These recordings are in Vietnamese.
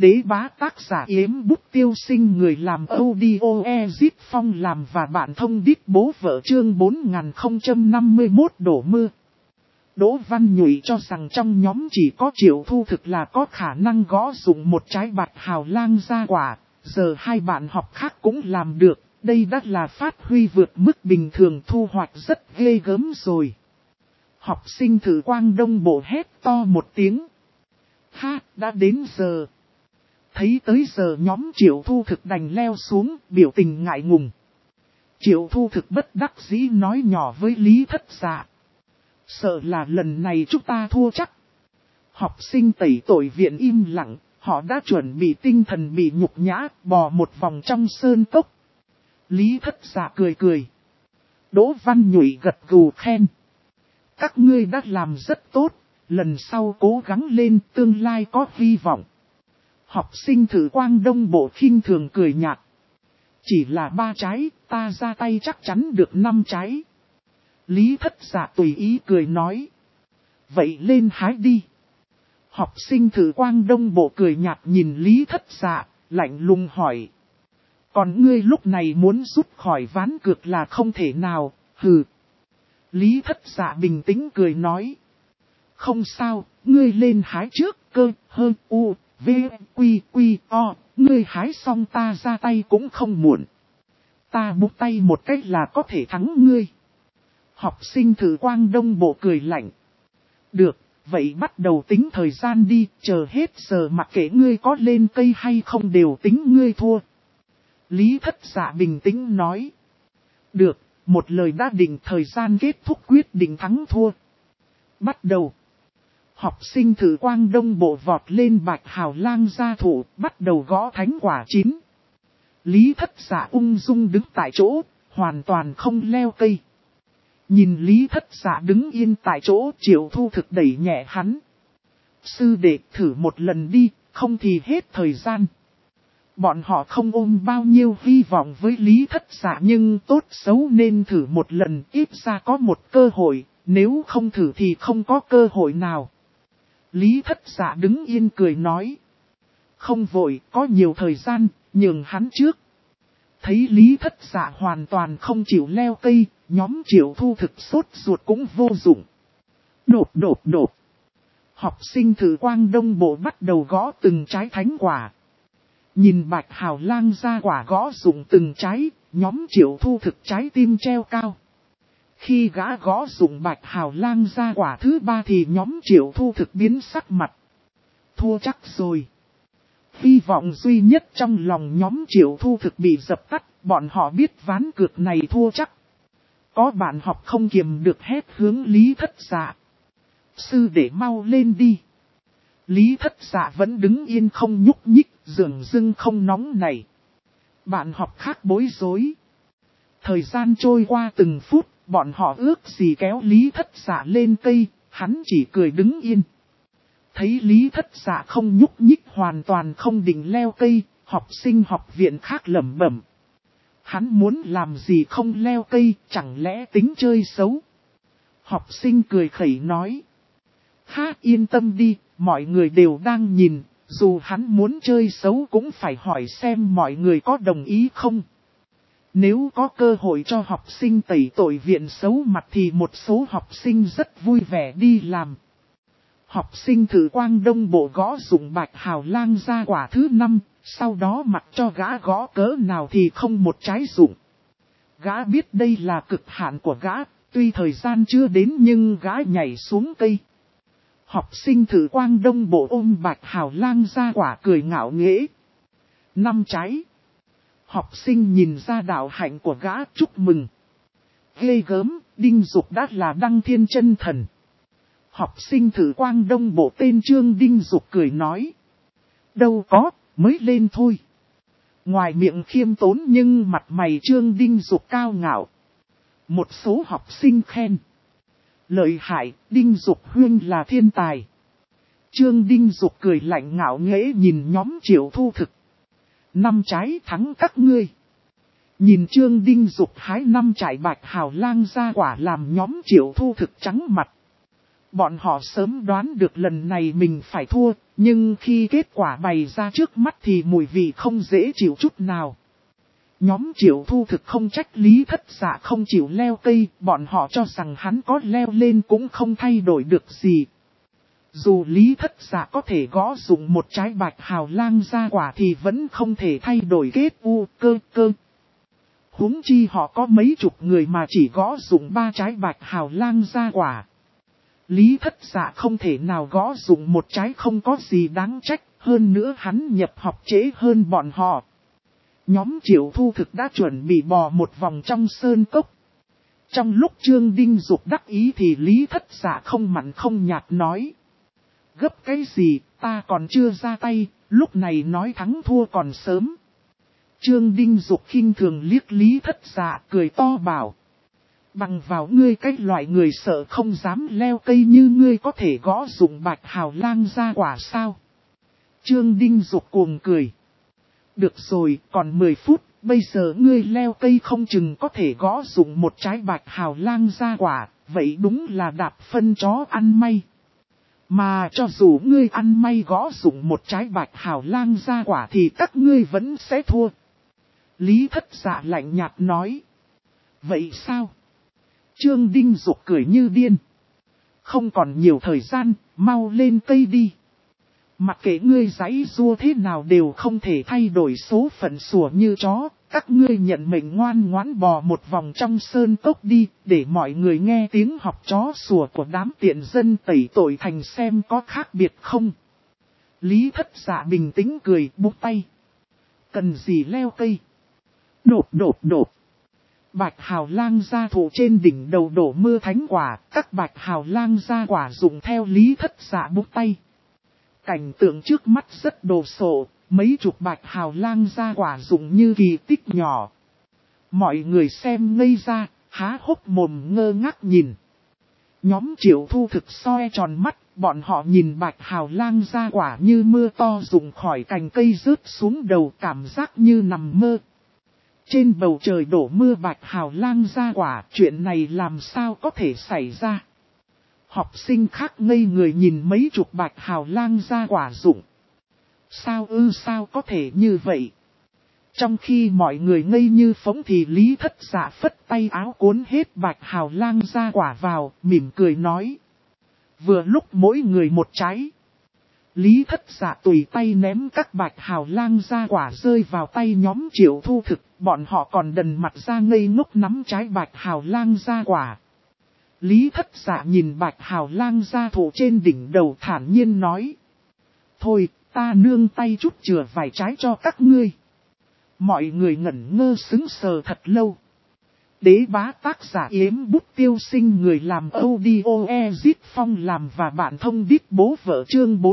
đế bá tác giả Yếm Bút Tiêu Sinh, người làm audio Ezit Phong làm và bạn thông đít bố vợ, chương 4051 đổ mưa. Đỗ Văn Nhụy cho rằng trong nhóm chỉ có Triệu Thu Thực là có khả năng gõ dụng một trái bạch hào lang ra quả, giờ hai bạn học khác cũng làm được, đây đã là phát huy vượt mức bình thường, thu hoạch rất ghê gớm rồi. Học sinh thử Quang Đông Bộ hét to một tiếng. Ha, đã đến giờ. Thấy tới giờ nhóm Triệu Thu Thực đành leo xuống, biểu tình ngại ngùng. Triệu Thu Thực bất đắc dĩ nói nhỏ với Lý Thất Dạ. Sợ là lần này chúng ta thua chắc. Học sinh tẩy tội viện im lặng, họ đã chuẩn bị tinh thần bị nhục nhã, bò một vòng trong sơn cốc. Lý Thất Dạ cười cười. Đỗ Văn Nhụy gật gù khen. Các ngươi đã làm rất tốt, lần sau cố gắng lên, tương lai có hy vọng. Học sinh thử Quang Đông Bộ khinh thường cười nhạt. Chỉ là 3 trái, ta ra tay chắc chắn được 5 trái. Lý Thất Dạ tùy ý cười nói. Vậy lên hái đi. Học sinh thử Quang Đông Bộ cười nhạt nhìn Lý Thất Dạ, lạnh lùng hỏi. Còn ngươi lúc này muốn rút khỏi ván cược là không thể nào, hừ. Lý Thất Dạ bình tĩnh cười nói. Không sao, ngươi lên hái trước, cơ, hơn, u, v, quy, quy, o, ngươi hái xong ta ra tay cũng không muộn. Ta búng tay một cách là có thể thắng ngươi. Học sinh thử Quang Đông Bộ cười lạnh. Được, vậy bắt đầu tính thời gian đi, chờ hết giờ mặc kệ ngươi có lên cây hay không đều tính ngươi thua. Lý Thất Dạ bình tĩnh nói. Được, một lời đã định, thời gian kết thúc quyết định thắng thua. Bắt đầu. Học sinh thử Quang Đông Bộ vọt lên bạch hào lang gia thụ, bắt đầu gõ thánh quả chín. Lý Thất Dạ ung dung đứng tại chỗ, hoàn toàn không leo cây. Nhìn Lý Thất Dạ đứng yên tại chỗ, Triệu Thu Thực đẩy nhẹ hắn. Sư đệ thử một lần đi, không thì hết thời gian. Bọn họ không ôm bao nhiêu hy vọng với Lý Thất Dạ, nhưng tốt xấu nên thử một lần, ít ra có một cơ hội, nếu không thử thì không có cơ hội nào. Lý Thất Dạ đứng yên cười nói. Không vội, có nhiều thời gian, nhường hắn trước. Thấy Lý Thất Dạ hoàn toàn không chịu leo cây, nhóm Triệu Thu Thực sốt ruột cũng vô dụng. Đột. Học sinh thử Quang Đông Bộ bắt đầu gõ từng trái thánh quả. Nhìn bạch hào lang ra quả gõ dụng từng trái, nhóm Triệu Thu Thực trái tim treo cao. Khi gã gõ dụng bạch hào lang ra quả thứ 3 thì nhóm Triệu Thu Thực biến sắc mặt. Thua chắc rồi. Hy vọng duy nhất trong lòng nhóm Triệu Thu Thực bị dập tắt, bọn họ biết ván cược này thua chắc. Có bạn học không kiềm được hét hướng Lý Thất Dạ. Sư để mau lên đi. Lý Thất Dạ vẫn đứng yên không nhúc nhích, dường dưng không nóng nảy. Bạn học khác bối rối. Thời gian trôi qua từng phút, bọn họ ước gì kéo Lý Thất Dạ lên cây, hắn chỉ cười đứng yên. Thấy Lý Thất Dạ không nhúc nhích, hoàn toàn không định leo cây, học sinh học viện khác lẩm bẩm. Hắn muốn làm gì không leo cây, chẳng lẽ tính chơi xấu? Học sinh cười khẩy nói. Ha, yên tâm đi, mọi người đều đang nhìn, dù hắn muốn chơi xấu cũng phải hỏi xem mọi người có đồng ý không. Nếu có cơ hội cho học sinh tẩy tội viện xấu mặt thì một số học sinh rất vui vẻ đi làm. Học sinh thử Quang Đông Bộ gõ dụng bạch hào lang ra quả thứ 5, sau đó mặc cho gã gõ cỡ nào thì không một trái dụng. Gã biết đây là cực hạn của gã, tuy thời gian chưa đến nhưng gã nhảy xuống cây. Học sinh thử Quang Đông Bộ ôm bạch hào lang ra quả cười ngạo nghễ. 5 trái. Học sinh nhìn ra đạo hạnh của gã, chúc mừng. Ghê gớm, Đinh Dục đã là đăng thiên chân thần. Học sinh thử Quang Đông Bộ tên Trương Đinh Dục cười nói. Đâu có, mới lên thôi. Ngoài miệng khiêm tốn nhưng mặt mày Trương Đinh Dục cao ngạo. Một số học sinh khen. Lợi hại, Đinh Dục huynh là thiên tài. Trương Đinh Dục cười lạnh ngạo nghễ nhìn nhóm Triệu Thu Thực. 5 trái thắng các ngươi. Nhìn Trương Đinh Dục hái 5 trái bạch hào lang ra quả làm nhóm Triệu Thu Thực trắng mặt. Bọn họ sớm đoán được lần này mình phải thua, nhưng khi kết quả bày ra trước mắt thì mùi vị không dễ chịu chút nào. Nhóm Triệu Thu Thực không trách Lý Thất Dạ không chịu leo cây, bọn họ cho rằng hắn có leo lên cũng không thay đổi được gì. Dù Lý Thất Dạ có thể gõ dụng một trái bạch hào lang ra quả thì vẫn không thể thay đổi kết cơ. Huống chi họ có mấy chục người mà chỉ gõ dụng 3 trái bạch hào lang ra quả. Lý Thất Dạ không thể nào gõ dụng một trái không có gì đáng trách, hơn nữa hắn nhập học trễ hơn bọn họ. Nhóm Triệu Thu Thực đã chuẩn bị bò một vòng trong sơn cốc. Trong lúc Trương Đinh Dục đắc ý thì Lý Thất Dạ không mặn không nhạt nói. Gấp cái gì, ta còn chưa ra tay, lúc này nói thắng thua còn sớm. Trương Đinh Dục khinh thường liếc Lý Thất Dạ cười to bảo. Bằng vào ngươi cái loại người sợ không dám leo cây như ngươi có thể gõ dụng bạch hào lang ra quả sao? Trương Đinh Dục cuồng cười. Được rồi, còn 10 phút, bây giờ ngươi leo cây không chừng có thể gõ dụng một trái bạch hào lang ra quả, vậy đúng là đạp phân chó ăn may. Mà cho dù ngươi ăn may gõ dụng một trái bạch hào lang ra quả thì các ngươi vẫn sẽ thua. Lý Thất Dạ lạnh nhạt nói. Vậy sao? Trương Đinh Dục cười như điên. Không còn nhiều thời gian, mau lên cây đi. Mặc kệ ngươi giãy giụa thế nào đều không thể thay đổi số phận sủa như chó. Các ngươi nhận mệnh ngoan ngoãn bò một vòng trong sơn cốc đi, để mọi người nghe tiếng học chó sủa của đám tiện dân tẩy tội thành xem có khác biệt không. Lý Thất Dạ bình tĩnh cười búng tay. Cần gì leo cây? Đột. Bạch hào lang gia thụ trên đỉnh đầu đổ mưa thánh quả, các bạch hào lang gia quả dụng theo Lý Thất Dạ búng tay. Cảnh tượng trước mắt rất đồ sộ, mấy chục bạch hào lang gia quả dụng như kỳ tích nhỏ. Mọi người xem ngây ra, há hốc mồm ngơ ngác nhìn. Nhóm Triệu Thu Thực soi tròn mắt, bọn họ nhìn bạch hào lang gia quả như mưa to rụng khỏi cành cây rớt xuống đầu cảm giác như nằm mơ. Trên bầu trời đổ mưa bạch hào lang gia quả, chuyện này làm sao có thể xảy ra? Học sinh khác ngây người nhìn mấy chục bạch hào lang gia quả rụng. Sao có thể như vậy? Trong khi mọi người ngây như phóng thì Lý Thất Dạ phất tay áo cuốn hết bạch hào lang gia quả vào, mỉm cười nói. Vừa lúc mỗi người một trái. Lý Thất Dạ tùy tay ném các bạch hào lang gia quả rơi vào tay nhóm Triệu Thu Thực, bọn họ còn đần mặt ra ngây ngốc nắm trái bạch hào lang gia quả. Lý Thất Dạ nhìn bạch hào lang gia thụ trên đỉnh đầu thản nhiên nói. Thôi, ta nương tay chút chừa vài trái cho các ngươi. Mọi người ngẩn ngơ sững sờ thật lâu. Đế bá tác giả Yếm Bút Tiêu Sinh, người làm audio Ezit Phong làm và bạn thông đít bố vợ chương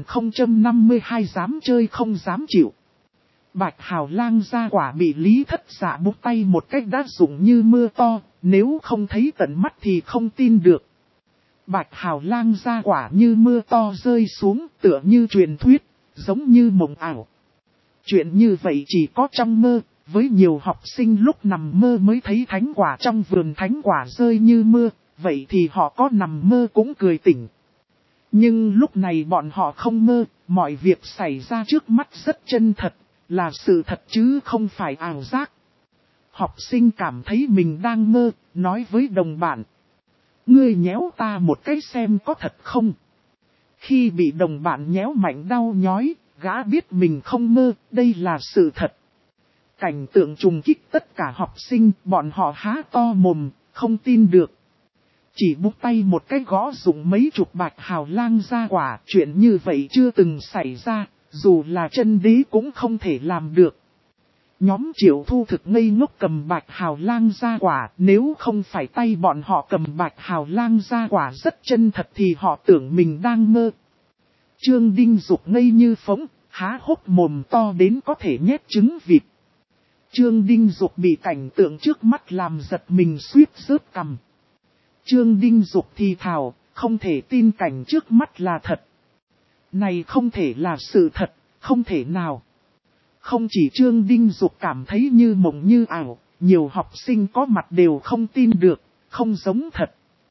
4052 dám chơi không dám chịu. Bạch hào lang gia quả bị Lý Thất Dạ búng tay một cách đã rụng như mưa to, nếu không thấy tận mắt thì không tin được. Bạch hào lang gia quả như mưa to rơi xuống tựa như truyền thuyết, giống như mộng ảo. Chuyện như vậy chỉ có trong mơ, với nhiều học sinh lúc nằm mơ mới thấy thánh quả trong vườn thánh quả rơi như mưa, vậy thì họ có nằm mơ cũng cười tỉnh. Nhưng lúc này bọn họ không mơ, mọi việc xảy ra trước mắt rất chân thật, là sự thật chứ không phải ảo giác. Học sinh cảm thấy mình đang mơ, nói với đồng bạn. Ngươi nhéo ta một cái xem có thật không? Khi bị đồng bạn nhéo mạnh đau nhói, gã biết mình không mơ, đây là sự thật. Cảnh tượng trùng kích tất cả học sinh, bọn họ há to mồm, không tin được. Chỉ búng tay một cái gõ dụng mấy chục bạch hào lang gia quả, chuyện như vậy chưa từng xảy ra, dù là chân đế cũng không thể làm được. Nhóm Triệu Thu Thực ngây ngốc cầm bạch hào lang gia quả, nếu không phải tay bọn họ cầm bạch hào lang gia quả rất chân thật thì họ tưởng mình đang mơ. Trương Đinh Dục ngây như phóng, há hốc mồm to đến có thể nhét trứng vịt. Trương Đinh Dục bị cảnh tượng trước mắt làm giật mình suýt rớt cằm. Trương Đinh Dục thì thào, không thể tin cảnh trước mắt là thật. Này không thể là sự thật, không thể nào. Không chỉ Trương Đinh Dục cảm thấy như mộng như ảo, nhiều học sinh có mặt đều không tin được, không giống thật.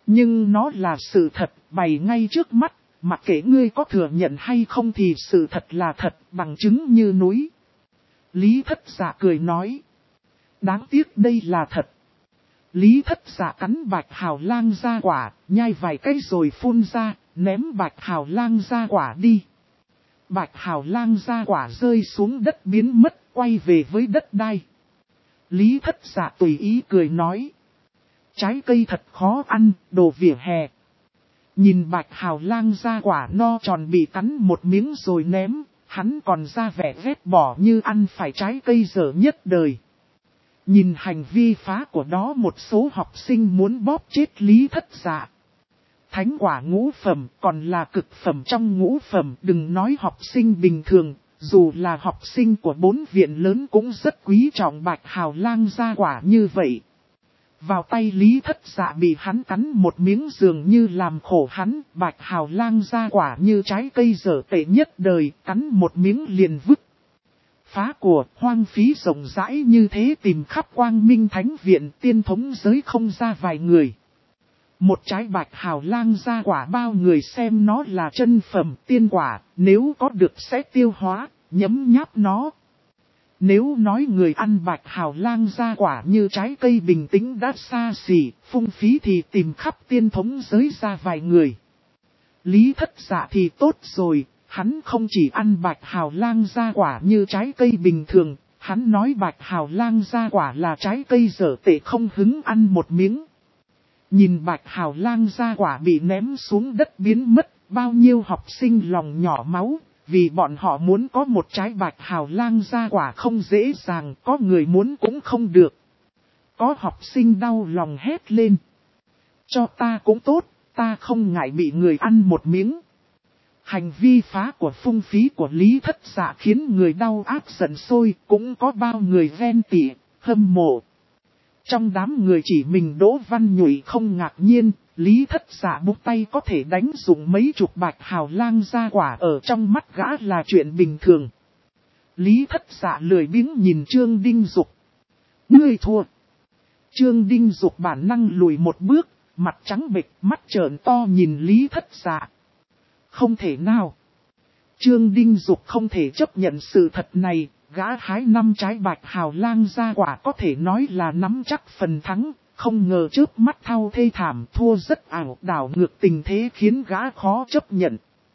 Nhưng nó là sự thật, bày ngay trước mắt, mặc kệ ngươi có thừa nhận hay không thì sự thật là thật, bằng chứng như núi. Lý Thất Dạ cười nói. Đáng tiếc đây là thật. Lý Thất Dạ cắn Bạch Hào Lang ra quả, nhai vài cái rồi phun ra, ném Bạch Hào Lang ra quả đi. Bạch Hào Lang ra quả rơi xuống đất biến mất, quay về với đất đai. Lý Thất Dạ tùy ý cười nói. Trái cây thật khó ăn, đồ vỉa hè. Nhìn Bạch Hào Lang ra quả no tròn bị cắn một miếng rồi ném, hắn còn ra vẻ ghét bỏ như ăn phải trái cây dở nhất đời. Nhìn hành vi phá của đó một số học sinh muốn bóp chết Lý Thất Dạ. Thánh quả ngũ phẩm còn là cực phẩm trong ngũ phẩm, đừng nói học sinh bình thường, dù là học sinh của 4 viện lớn cũng rất quý trọng Bạch Hào Lang ra quả như vậy. Vào tay Lý Thất Dạ bị hắn cắn một miếng dường như làm khổ hắn, Bạch Hào Lang ra quả như trái cây dở tệ nhất đời, cắn một miếng liền vứt. Phá của hoang phí rộng rãi như thế tìm khắp Quang Minh Thánh Viện tiên thống giới không ra vài người. Một trái Bạch Hào Lang ra quả bao người xem nó là chân phẩm tiên quả, nếu có được sẽ tiêu hóa, nhấm nháp nó. Nếu nói người ăn Bạch Hào Lang ra quả như trái cây bình tĩnh đã xa xỉ, phung phí thì tìm khắp tiên thống giới ra vài người. Lý Thất Dạ thì tốt rồi, hắn không chỉ ăn Bạch Hào Lang ra quả như trái cây bình thường, hắn nói Bạch Hào Lang ra quả là trái cây dở tệ không hứng ăn một miếng. Nhìn Bạch Hào Lang ra quả bị ném xuống đất biến mất, bao nhiêu học sinh lòng nhỏ máu, vì bọn họ muốn có một trái Bạch Hào Lang ra quả không dễ dàng, có người muốn cũng không được. Có học sinh đau lòng hét lên. Cho ta cũng tốt, ta không ngại bị người ăn một miếng. Hành vi phá của phung phí của Lý Thất Dạ khiến người đau ác giận sôi, cũng có bao người ghen tị, hâm mộ. Trong đám người chỉ mình Đỗ Văn Nhụy không ngạc nhiên, Lý Thất Dạ búng tay có thể đánh dụng mấy chục Bạch Hào Lang ra quả ở trong mắt gã là chuyện bình thường. Lý Thất Dạ lười biếng nhìn Trương Đinh Dục. Ngươi thua. Trương Đinh Dục bản năng lùi một bước, mặt trắng bệch, mắt trợn to nhìn Lý Thất Dạ. Không thể nào. Trương Đinh Dục không thể chấp nhận sự thật này, gã hái 5 trái Bạch Hào Lang ra quả có thể nói là nắm chắc phần thắng, không ngờ trước mắt thao thê thảm thua rất ảo đảo ngược tình thế khiến gã khó chấp nhận.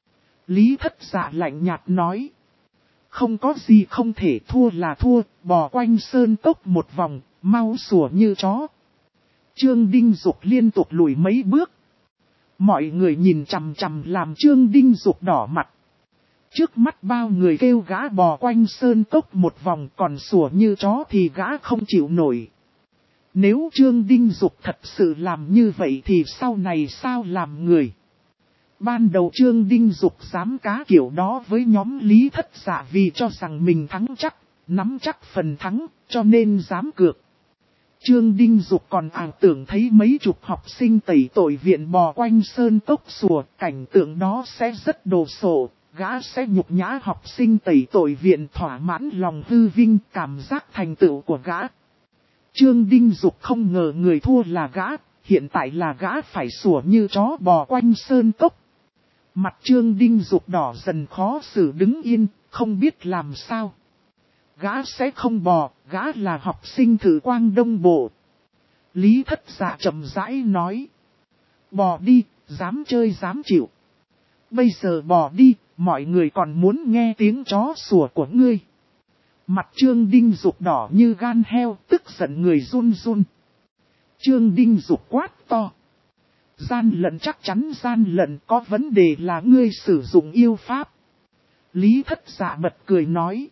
Lý Thất Dạ lạnh nhạt nói. Không có gì không thể thua là thua, bò quanh sơn cốc một vòng, mau sủa như chó. Trương Đinh Dục liên tục lùi mấy bước. Mọi người nhìn chằm chằm làm Trương Đinh Dục đỏ mặt. Trước mắt bao người kêu gã bò quanh sơn cốc một vòng còn sủa như chó thì gã không chịu nổi. Nếu Trương Đinh Dục thật sự làm như vậy thì sau này sao làm người? Ban đầu Trương Đinh Dục dám cá kiểu đó với nhóm Lý Thất Dạ vì cho rằng mình thắng chắc, nắm chắc phần thắng, cho nên dám cược. Trương Đinh Dục còn ảo tưởng thấy mấy chục học sinh tẩy tội viện bò quanh sơn cốc sủa, cảnh tượng đó sẽ rất đồ sộ, gã sẽ nhục nhã học sinh tẩy tội viện thỏa mãn lòng hư vinh cảm giác thành tựu của gã. Trương Đinh Dục không ngờ người thua là gã, hiện tại là gã phải sủa như chó bò quanh sơn cốc. Mặt Trương Đinh Dục đỏ dần khó xử đứng yên, không biết làm sao. Gã sẽ không bò, gã là học sinh Thử Quang Đông Bộ. Lý Thất Dạ chậm rãi nói. Bò đi, dám chơi dám chịu. Bây giờ bò đi, mọi người còn muốn nghe tiếng chó sủa của ngươi. Mặt Trương Đinh Dục đỏ như gan heo, tức giận người run run. Trương Đinh Dục quát to. Gian lận chắc chắn gian lận, có vấn đề là ngươi sử dụng yêu pháp. Lý Thất Dạ bật cười nói.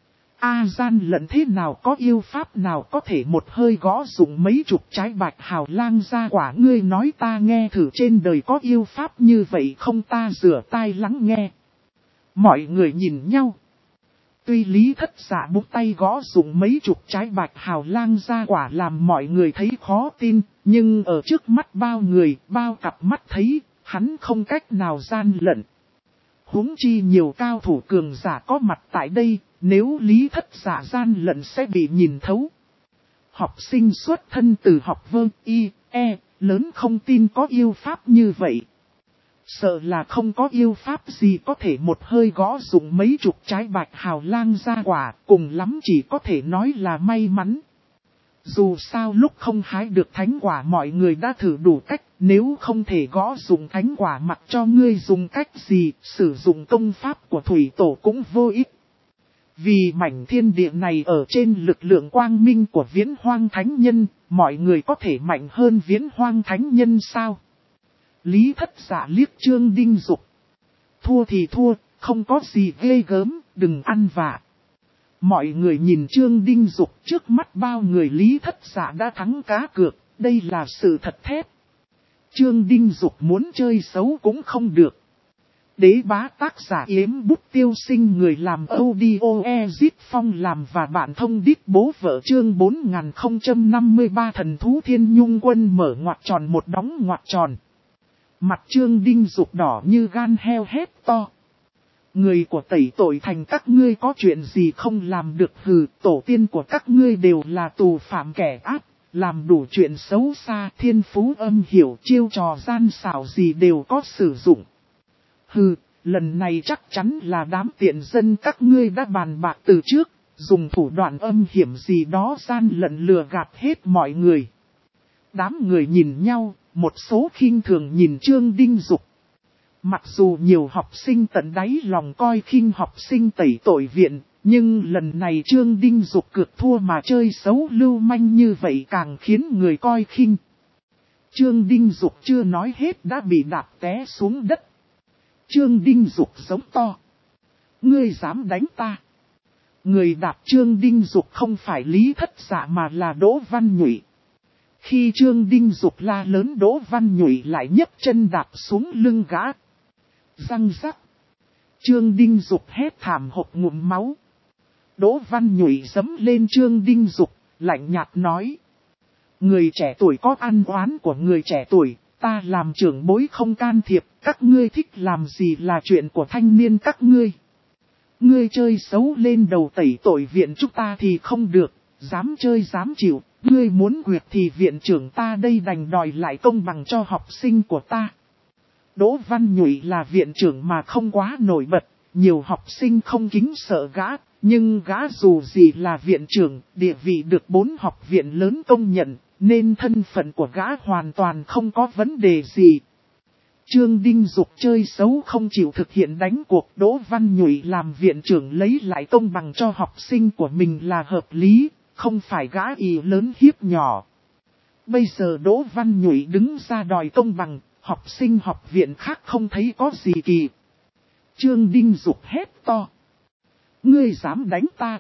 Gian lận thế nào có yêu pháp nào có thể một hơi gõ dụng mấy chục trái Bạch Hào Lang ra quả, ngươi nói ta nghe thử trên đời có yêu pháp như vậy không, ta rửa tai lắng nghe. Mọi người nhìn nhau. Tuy Lý Thất Dạ búng tay gõ dụng mấy chục trái Bạch Hào Lang ra quả làm mọi người thấy khó tin, nhưng ở trước mắt bao người, bao cặp mắt thấy, hắn không cách nào gian lận. Huống chi nhiều cao thủ cường giả có mặt tại đây, nếu Lý Thất Dạ gian lận sẽ bị nhìn thấu. Học sinh xuất thân từ học vơ y, lớn không tin có yêu pháp như vậy. Sợ là không có yêu pháp gì có thể một hơi gõ dụng mấy chục trái bạch hào lang ra quả, cùng lắm chỉ có thể nói là may mắn. Dù sao lúc không hái được thánh quả mọi người đã thử đủ cách, nếu không thể gõ dụng thánh quả mặc cho ngươi dùng cách gì, sử dụng công pháp của thủy tổ cũng vô ích. Vì mảnh thiên địa này ở trên lực lượng quang minh của Viễn Hoang Thánh Nhân, mọi người có thể mạnh hơn Viễn Hoang Thánh Nhân sao? Lý Thất Dạ liếc Trương Đinh Dục. Thua thì thua, không có gì ghê gớm, đừng ăn vạ. Mọi người nhìn Trương Đinh Dục, trước mắt bao người Lý Thất Dạ đã thắng cá cược, đây là sự thật thép. Trương Đinh Dục muốn chơi xấu cũng không được. Đế bá tác giả Yếm Bút Tiêu Sinh, người làm audio Ezit Phong làm và bạn thông đít bố vợ. Chương 4053 Thần Thú Thiên Nhung Quân mở ngoặc tròn một đóng ngoặc tròn. Mặt Trương Đinh Dục đỏ như gan heo hét to. Người của Tẩy Tội Thành các ngươi có chuyện gì không làm được hừ, tổ tiên của các ngươi đều là tù phạm kẻ ác, làm đủ chuyện xấu xa, thiên phú âm hiểu, chiêu trò gian xảo gì đều có sử dụng. Hừ, lần này chắc chắn là đám tiện dân các ngươi đã bàn bạc từ trước, dùng thủ đoạn âm hiểm gì đó gian lận lừa gạt hết mọi người. Đám người nhìn nhau, một số khinh thường nhìn Trương Đinh Dục. Mặc dù nhiều học sinh tận đáy lòng coi khinh học sinh Tẩy Tội Viện, nhưng lần này Trương Đinh Dục cược thua mà chơi xấu lưu manh như vậy càng khiến người coi khinh. Trương Đinh Dục chưa nói hết đã bị đạp té xuống đất. Trương Đinh Dục giống to. Ngươi dám đánh ta? Người đạp Trương Đinh Dục không phải Lý Thất Dạ mà là Đỗ Văn Nhụy. Khi Trương Đinh Dục la lớn, Đỗ Văn Nhụy lại nhấc chân đạp xuống lưng gã. Răng rắc. Trương Đinh Dục hét thảm hộc ngụm máu. Đỗ Văn Nhụy giẫm lên Trương Đinh Dục, lạnh nhạt nói. Người trẻ tuổi có ăn oán của người trẻ tuổi, ta làm trưởng bối không can thiệp, các ngươi thích làm gì là chuyện của thanh niên các ngươi. Ngươi chơi xấu lên đầu Tẩy Tội Viện chúng ta thì không được, dám chơi dám chịu, ngươi muốn quyệt thì viện trưởng ta đây đành đòi lại công bằng cho học sinh của ta. Đỗ Văn Nhụy là viện trưởng mà không quá nổi bật, nhiều học sinh không kính sợ gã, nhưng gã dù gì là viện trưởng, địa vị được 4 học viện lớn công nhận, nên thân phận của gã hoàn toàn không có vấn đề gì. Trương Đinh Dục chơi xấu không chịu thực hiện đánh cuộc, Đỗ Văn Nhụy làm viện trưởng lấy lại công bằng cho học sinh của mình là hợp lý, không phải gã ỷ lớn hiếp nhỏ. Bây giờ Đỗ Văn Nhụy đứng ra đòi công bằng, học sinh học viện khác không thấy có gì kỳ. Trương Đinh Dục hét to. Ngươi dám đánh ta?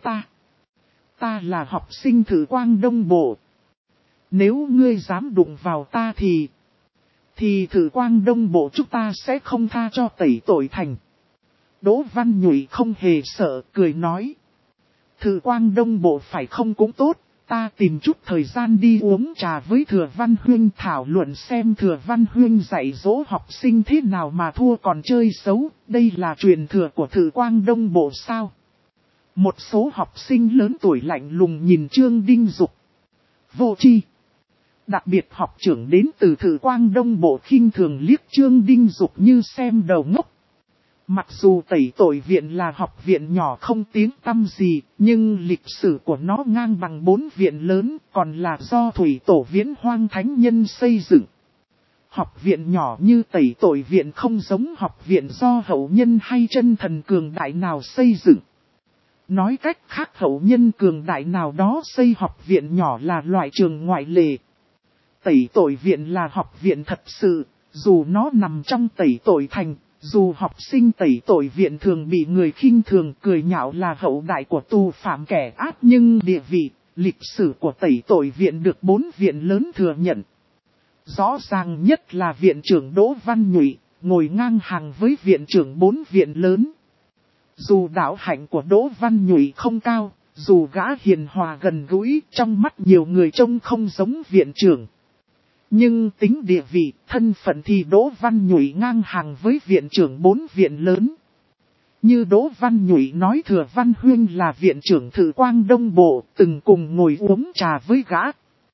Ta là học sinh Thử Quang Đông Bộ. Nếu ngươi dám đụng vào ta thì Thử Quang Đông Bộ chúng ta sẽ không tha cho Tẩy Tội Thành. Đỗ Văn Nhụy không hề sợ, cười nói. Thử Quang Đông Bộ phải không cũng tốt, ta tìm chút thời gian đi uống trà với Thừa Văn Huynh thảo luận xem Thừa Văn Huynh dạy dỗ học sinh thế nào mà thua còn chơi xấu, đây là truyền thừa của Thử Quang Đông Bộ sao? Một số học sinh lớn tuổi lạnh lùng nhìn Trương Đinh Dục. Vô tri. Đặc biệt học trưởng đến từ Thử Quang Đông Bộ khinh thường liếc Trương Đinh Dục như xem đầu ngốc. Mặc dù Tẩy Tội Viện là học viện nhỏ không tiếng tăm gì, nhưng lịch sử của nó ngang bằng 4 viện lớn, còn là do Thủy Tổ Viễn Hoang Thánh Nhân xây dựng. Học viện nhỏ như Tẩy Tội Viện không giống học viện do hậu nhân hay chân thần cường đại nào xây dựng. Nói cách khác, hậu nhân cường đại nào đó xây học viện nhỏ là loại trường ngoại lệ. Tẩy Tội Viện là học viện thật sự, dù nó nằm trong Tẩy Tội Thành, dù học sinh Tẩy Tội Viện thường bị người khinh thường cười nhạo là hậu đại của tù phạm kẻ ác, nhưng địa vị, lịch sử của Tẩy Tội Viện được 4 viện lớn thừa nhận. Rõ ràng nhất là viện trưởng Đỗ Văn Nhụy, ngồi ngang hàng với viện trưởng 4 viện lớn. Dù đạo hạnh của Đỗ Văn Nhụy không cao, dù gã hiền hòa gần gũi, trong mắt nhiều người trông không giống viện trưởng. Nhưng tính địa vị, thân phận thì Đỗ Văn Nhụy ngang hàng với viện trưởng 4 viện lớn. Như Đỗ Văn Nhụy nói Thừa Văn Huynh là viện trưởng Thử Quang Đông Bộ, từng cùng ngồi uống trà với gã.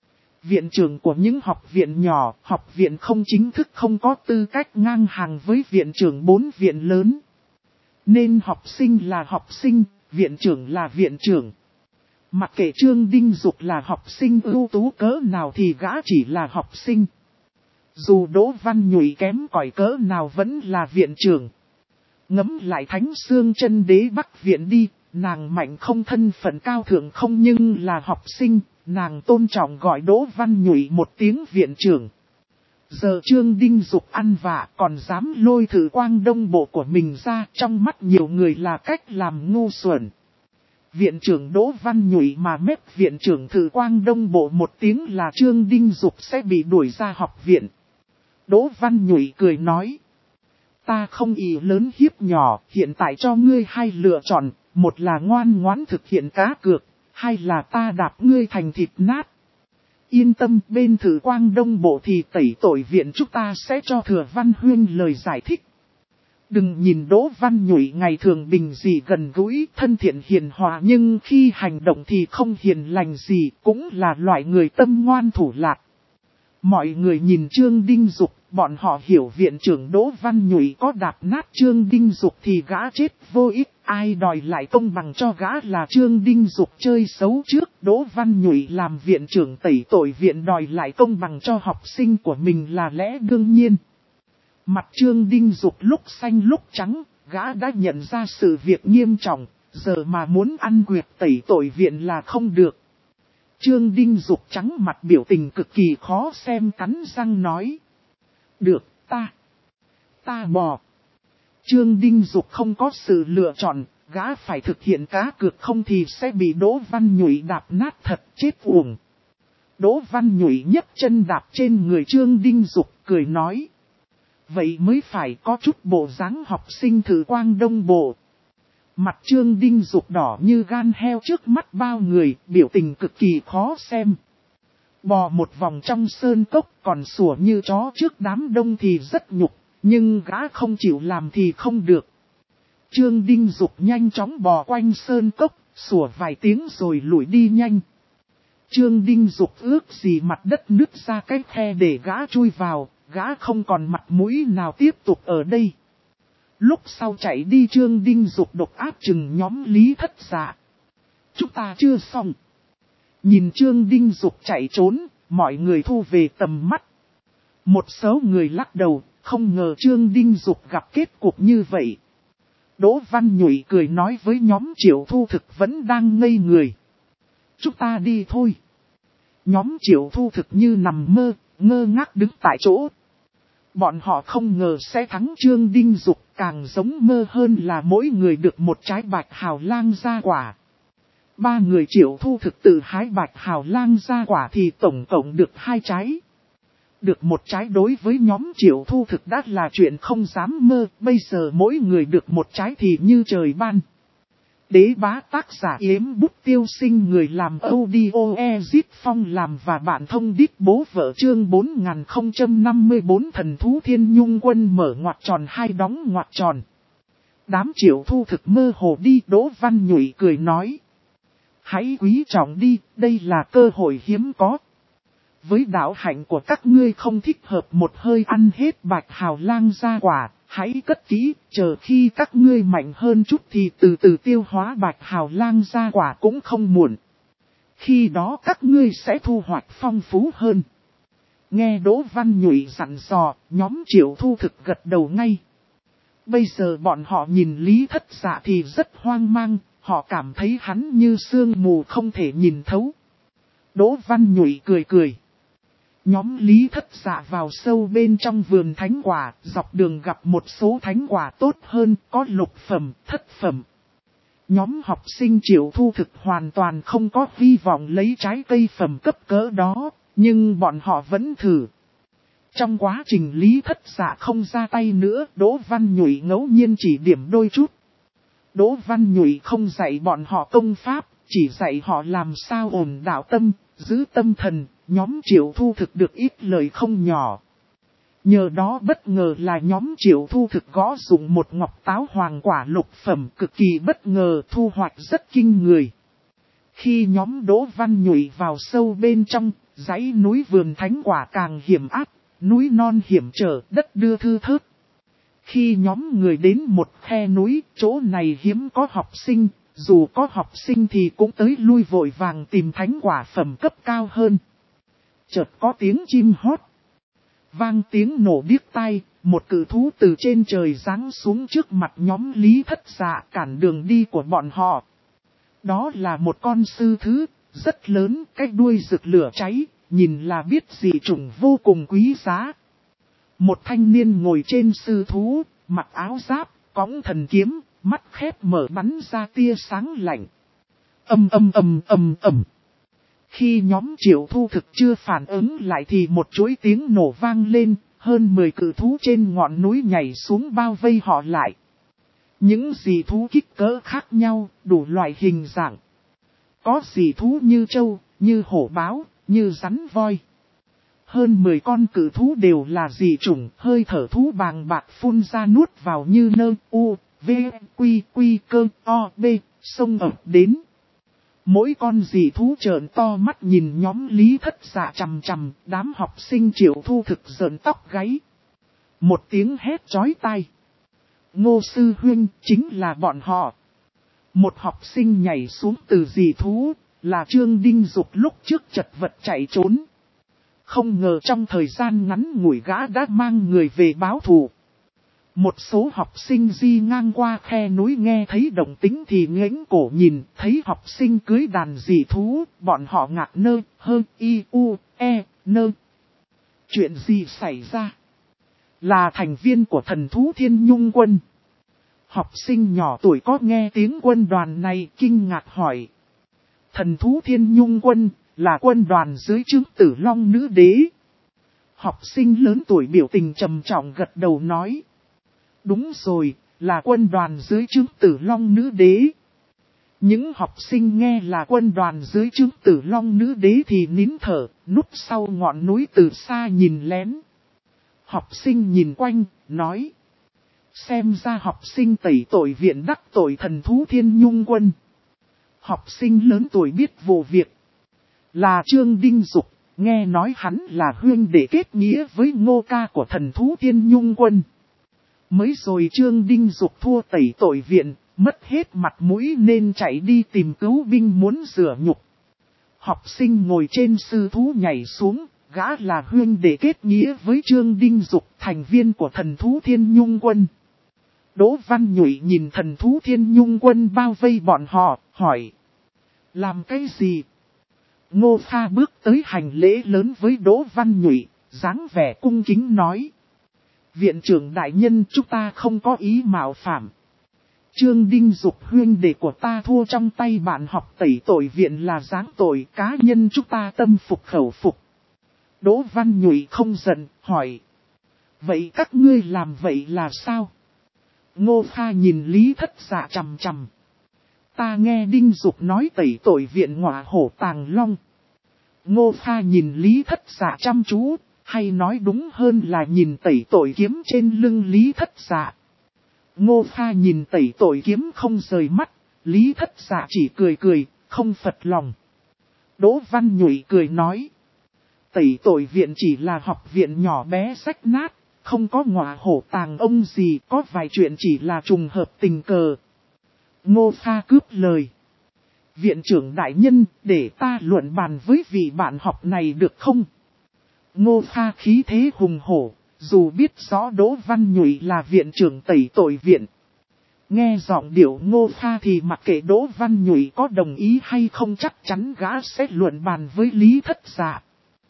viện trưởng của những học viện nhỏ, học viện không chính thức không có tư cách ngang hàng với viện trưởng 4 viện lớn. Nên học sinh là học sinh, viện trưởng là viện trưởng. Mặc kệ Trương Đinh Dục là học sinh ưu tú cỡ nào thì gã chỉ là học sinh. Dù Đỗ Văn Nhụy kém cỏi cỡ nào vẫn là viện trưởng. Ngẫm lại Thánh Xương Chân Đế Bắc Viện đi, nàng mạnh không thân phận cao thượng không nhưng là học sinh, nàng tôn trọng gọi Đỗ Văn Nhụy một tiếng viện trưởng. Giờ Trương Đinh Dục ăn vạ còn dám lôi Thử Quang Đông Bộ của mình ra, trong mắt nhiều người là cách làm ngu xuẩn. Viện trưởng Đỗ Văn Nhụy mà mép viện trưởng Thử Quang Đông Bộ một tiếng là Trương Đinh Dục sẽ bị đuổi ra học viện. Đỗ Văn Nhụy cười nói. Ta không ý lớn hiếp nhỏ, hiện tại cho ngươi hai lựa chọn, một là ngoan ngoãn thực hiện cá cược, hai là ta đạp ngươi thành thịt nát. Yên tâm, bên Thử Quang Đông Bộ thì tẩy tội viện chúng ta sẽ cho Thừa Văn Huyên lời giải thích. Đừng nhìn Đỗ Văn Nhụy ngày thường bình dị gần gũi, thân thiện hiền hòa nhưng khi hành động thì không hiền lành gì, cũng là loại người tâm ngoan thủ lạc. Mọi người nhìn Trương Đinh Dục, bọn họ hiểu viện trưởng Đỗ Văn Nhụy có đạp nát Trương Đinh Dục thì gã chết vô ích, ai đòi lại công bằng cho gã là Trương Đinh Dục chơi xấu trước, Đỗ Văn Nhụy làm viện trưởng tẩy tội viện đòi lại công bằng cho học sinh của mình là lẽ đương nhiên. Mặt Trương Đinh Dục lúc xanh lúc trắng, gã đã nhận ra sự việc nghiêm trọng, giờ mà muốn ăn quyệt tẩy tội viện là không được. Trương Đinh Dục trắng mặt biểu tình cực kỳ khó xem cắn răng nói. Được, ta bò. Trương Đinh Dục không có sự lựa chọn, gã phải thực hiện cá cược không thì sẽ bị Đỗ Văn Nhụy đạp nát thật chết uổng. Đỗ Văn Nhụy nhấc chân đạp trên người Trương Đinh Dục cười nói. Vậy mới phải có chút bộ dáng học sinh Thử Quang Đông Bộ. Mặt Trương Đinh Dục đỏ như gan heo trước mắt bao người, biểu tình cực kỳ khó xem. Bò một vòng trong sơn cốc còn sủa như chó trước đám đông thì rất nhục, nhưng gã không chịu làm thì không được. Trương Đinh Dục nhanh chóng bò quanh sơn cốc, sủa vài tiếng rồi lủi đi nhanh. Trương Đinh Dục ước gì mặt đất nứt ra cái khe để gã chui vào, gã không còn mặt mũi nào tiếp tục ở đây. Lúc sau chạy đi Trương Đinh Dục độc áp chừng nhóm Lý Thất Dạ. Chúng ta chưa xong. Nhìn Trương Đinh Dục chạy trốn, mọi người thu về tầm mắt. Một số người lắc đầu, không ngờ Trương Đinh Dục gặp kết cục như vậy. Đỗ Văn Nhụy cười nói với nhóm Triệu Thu Thực vẫn đang ngây người. Chúng ta đi thôi. Nhóm Triệu Thu Thực như nằm mơ, ngơ ngác đứng tại chỗ. Bọn họ không ngờ sẽ thắng Trương Đinh Dục, càng giống mơ hơn là mỗi người được một trái bạch hào lang ra quả. 3 người Triệu Thu Thực tự hái bạch hào lang ra quả thì tổng cộng được 2 trái. Được một trái đối với nhóm Triệu Thu Thực đã là chuyện không dám mơ, bây giờ mỗi người được một trái thì như trời ban. Đế Bá tác giả Yếm Bút Tiêu Sinh, người làm audio Ezit Phong làm và bạn thông đít bố vợ chương 4054 Thần Thú Thiên Nhung Quân mở ngoặc tròn hai đóng ngoặc tròn. Đám Triệu Thu Thực mơ hồ đi, Đỗ Văn Nhụy cười nói. Hãy quý trọng đi, đây là cơ hội hiếm có. Với đạo hạnh của các ngươi không thích hợp một hơi ăn hết bạch hào lang ra quả, hãy cất kỹ, chờ khi các ngươi mạnh hơn chút thì từ từ tiêu hóa bạch hào lang ra quả cũng không muộn. Khi đó các ngươi sẽ thu hoạch phong phú hơn. Nghe Đỗ Văn Nhụy dặn dò, nhóm Triệu Thu Thực gật đầu ngay. Bây giờ bọn họ nhìn Lý Thất Dạ thì rất hoang mang, họ cảm thấy hắn như sương mù không thể nhìn thấu. Đỗ Văn Nhụy cười cười. Nhóm Lý Thất Dạ vào sâu bên trong vườn thánh quả, dọc đường gặp một số thánh quả tốt hơn, có lục phẩm, thất phẩm. Nhóm học sinh Triệu Thu Thực hoàn toàn không có hy vọng lấy trái cây phẩm cấp cỡ đó, nhưng bọn họ vẫn thử. Trong quá trình Lý Thất Dạ không ra tay nữa, Đỗ Văn Nhụy ngẫu nhiên chỉ điểm đôi chút. Đỗ Văn Nhụy không dạy bọn họ công pháp, chỉ dạy họ làm sao ổn đạo tâm, giữ tâm thần. Nhóm Triệu Thu Thực được ít lời không nhỏ. Nhờ đó bất ngờ là nhóm Triệu Thu Thực gõ dụng một ngọc táo hoàng quả lục phẩm cực kỳ bất ngờ, thu hoạch rất kinh người. Khi nhóm Đỗ Văn Nhụy vào sâu bên trong, dãy núi vườn thánh quả càng hiểm ác, núi non hiểm trở, đất đưa thư thớt. Khi nhóm người đến một khe núi, chỗ này hiếm có học sinh, dù có học sinh thì cũng tới lui vội vàng tìm thánh quả phẩm cấp cao hơn. Chợt có tiếng chim hót. Vang tiếng nổ điếc tai, một cự thú từ trên trời giáng xuống trước mặt nhóm Lý Thất Dạ cản đường đi của bọn họ. Đó là một con sư thứ, rất lớn, cái đuôi rực lửa cháy, nhìn là biết dị chủng vô cùng quý giá. Một thanh niên ngồi trên sư thú, mặc áo giáp, cõng thần kiếm, mắt khép mở bắn ra tia sáng lạnh. Ầm. Khi nhóm Triệu Thu Thực chưa phản ứng lại thì một chuỗi tiếng nổ vang lên, hơn 10 cự thú trên ngọn núi nhảy xuống bao vây họ lại. Những dị thú kích cỡ khác nhau, đủ loại hình dạng. Có dị thú như trâu, như hổ báo, như rắn voi. Hơn 10 con cự thú đều là dị chủng, hơi thở thú bàng bạc phun ra nuốt vào như nơ, u, v, quy, cơ, o, b, xông ập đến. Mỗi con dị thú trợn to mắt nhìn nhóm Lý Thất Dạ chằm chằm, đám học sinh Triệu Thu Thực rợn tóc gáy. Một tiếng hét chói tai. Ngô sư huynh chính là bọn họ. Một học sinh nhảy xuống từ dị thú, là Trương Đinh Dục lúc trước chật vật chạy trốn. Không ngờ trong thời gian ngắn ngủi gã đã mang người về báo thù. Một số học sinh di ngang qua khe núi nghe thấy động tĩnh thì ngẩng cổ nhìn, thấy học sinh cưới đàn dị thú, bọn họ ngạc nơ, hơ, y, u, e, nơ. Chuyện gì xảy ra? Là thành viên của thần thú Thiên Nhung Quân. Học sinh nhỏ tuổi có nghe tiếng quân đoàn này kinh ngạc hỏi. Thần thú Thiên Nhung Quân là quân đoàn dưới trướng Tử Long Nữ Đế. Học sinh lớn tuổi biểu tình trầm trọng gật đầu nói. Đúng rồi, là quân đoàn dưới trướng Tử Long Nữ Đế. Những học sinh nghe là quân đoàn dưới trướng Tử Long Nữ Đế thì nín thở, núp sau ngọn núi từ xa nhìn lén. Học sinh nhìn quanh, nói. Xem ra học sinh tẩy tội viện đắc tội thần thú Thiên Nhung Quân. Học sinh lớn tuổi biết vụ việc. Là Trương Đinh Dục, nghe nói hắn là huynh đệ kết nghĩa với Ngô ca của thần thú Thiên Nhung Quân. Mới rồi Trương Đinh Dục thua tẩy tội viện, mất hết mặt mũi nên chạy đi tìm cứu binh muốn rửa nhục. Học sinh ngồi trên sư thú nhảy xuống, gã là huynh đệ kết nghĩa với Trương Đinh Dục, thành viên của thần thú Thiên Nhung Quân. Đỗ Văn Nhụy nhìn thần thú Thiên Nhung Quân bao vây bọn họ, hỏi. Làm cái gì? Ngô Pha bước tới hành lễ lớn với Đỗ Văn Nhụy, dáng vẻ cung kính nói. Viện trưởng đại nhân, chúng ta không có ý mạo phạm. Trương Đinh Dục huynh đệ của ta thua trong tay bạn học tẩy tội viện là giáng tội, cá nhân chúng ta tâm phục khẩu phục. Đỗ Văn Nhụy không giận, hỏi. Vậy các ngươi làm vậy là sao? Ngô Pha nhìn Lý Thất Dạ chằm chằm. Ta nghe Đinh Dục nói tẩy tội viện ngọa hổ tàng long. Ngô Pha nhìn Lý Thất Dạ chăm chú, hay nói đúng hơn là nhìn tẩy tội kiếm trên lưng Lý Thất Dạ. Ngô Pha nhìn tẩy tội kiếm không rời mắt, Lý Thất Dạ chỉ cười, không phật lòng. Đỗ Văn Nhụy cười nói. Tẩy tội viện chỉ là học viện nhỏ bé rách nát, không có ngọa hổ tàng ông gì, có vài chuyện chỉ là trùng hợp tình cờ. Ngô Pha cướp lời. Viện trưởng đại nhân, để ta luận bàn với vị bạn học này được không? Ngô Pha khí thế hùng hổ, dù biết rõ Đỗ Văn Nhụy là viện trưởng tẩy tội viện. Nghe giọng điệu Ngô Pha thì mặc kệ Đỗ Văn Nhụy có đồng ý hay không chắc chắn gã sẽ luận bàn với Lý Thất Dạ.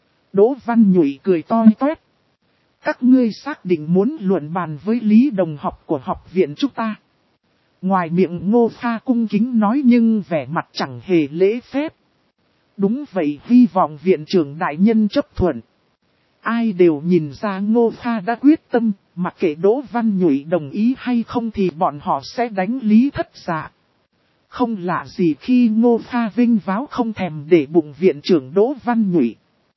Đỗ Văn Nhụy cười toi toét. Các ngươi xác định muốn luận bàn với Lý đồng học của học viện chúng ta. Ngoài miệng Ngô Pha cung kính nói nhưng vẻ mặt chẳng hề lễ phép. Đúng vậy, hy vọng viện trưởng đại nhân chấp thuận. Ai đều nhìn ra Ngô Pha đã quyết tâm, mặc kệ Đỗ Văn Nhụy đồng ý hay không thì bọn họ sẽ đánh Lý Thất Dạ. Không lạ gì khi Ngô Pha vinh váo không thèm để bụng viện trưởng Đỗ Văn Nhụy.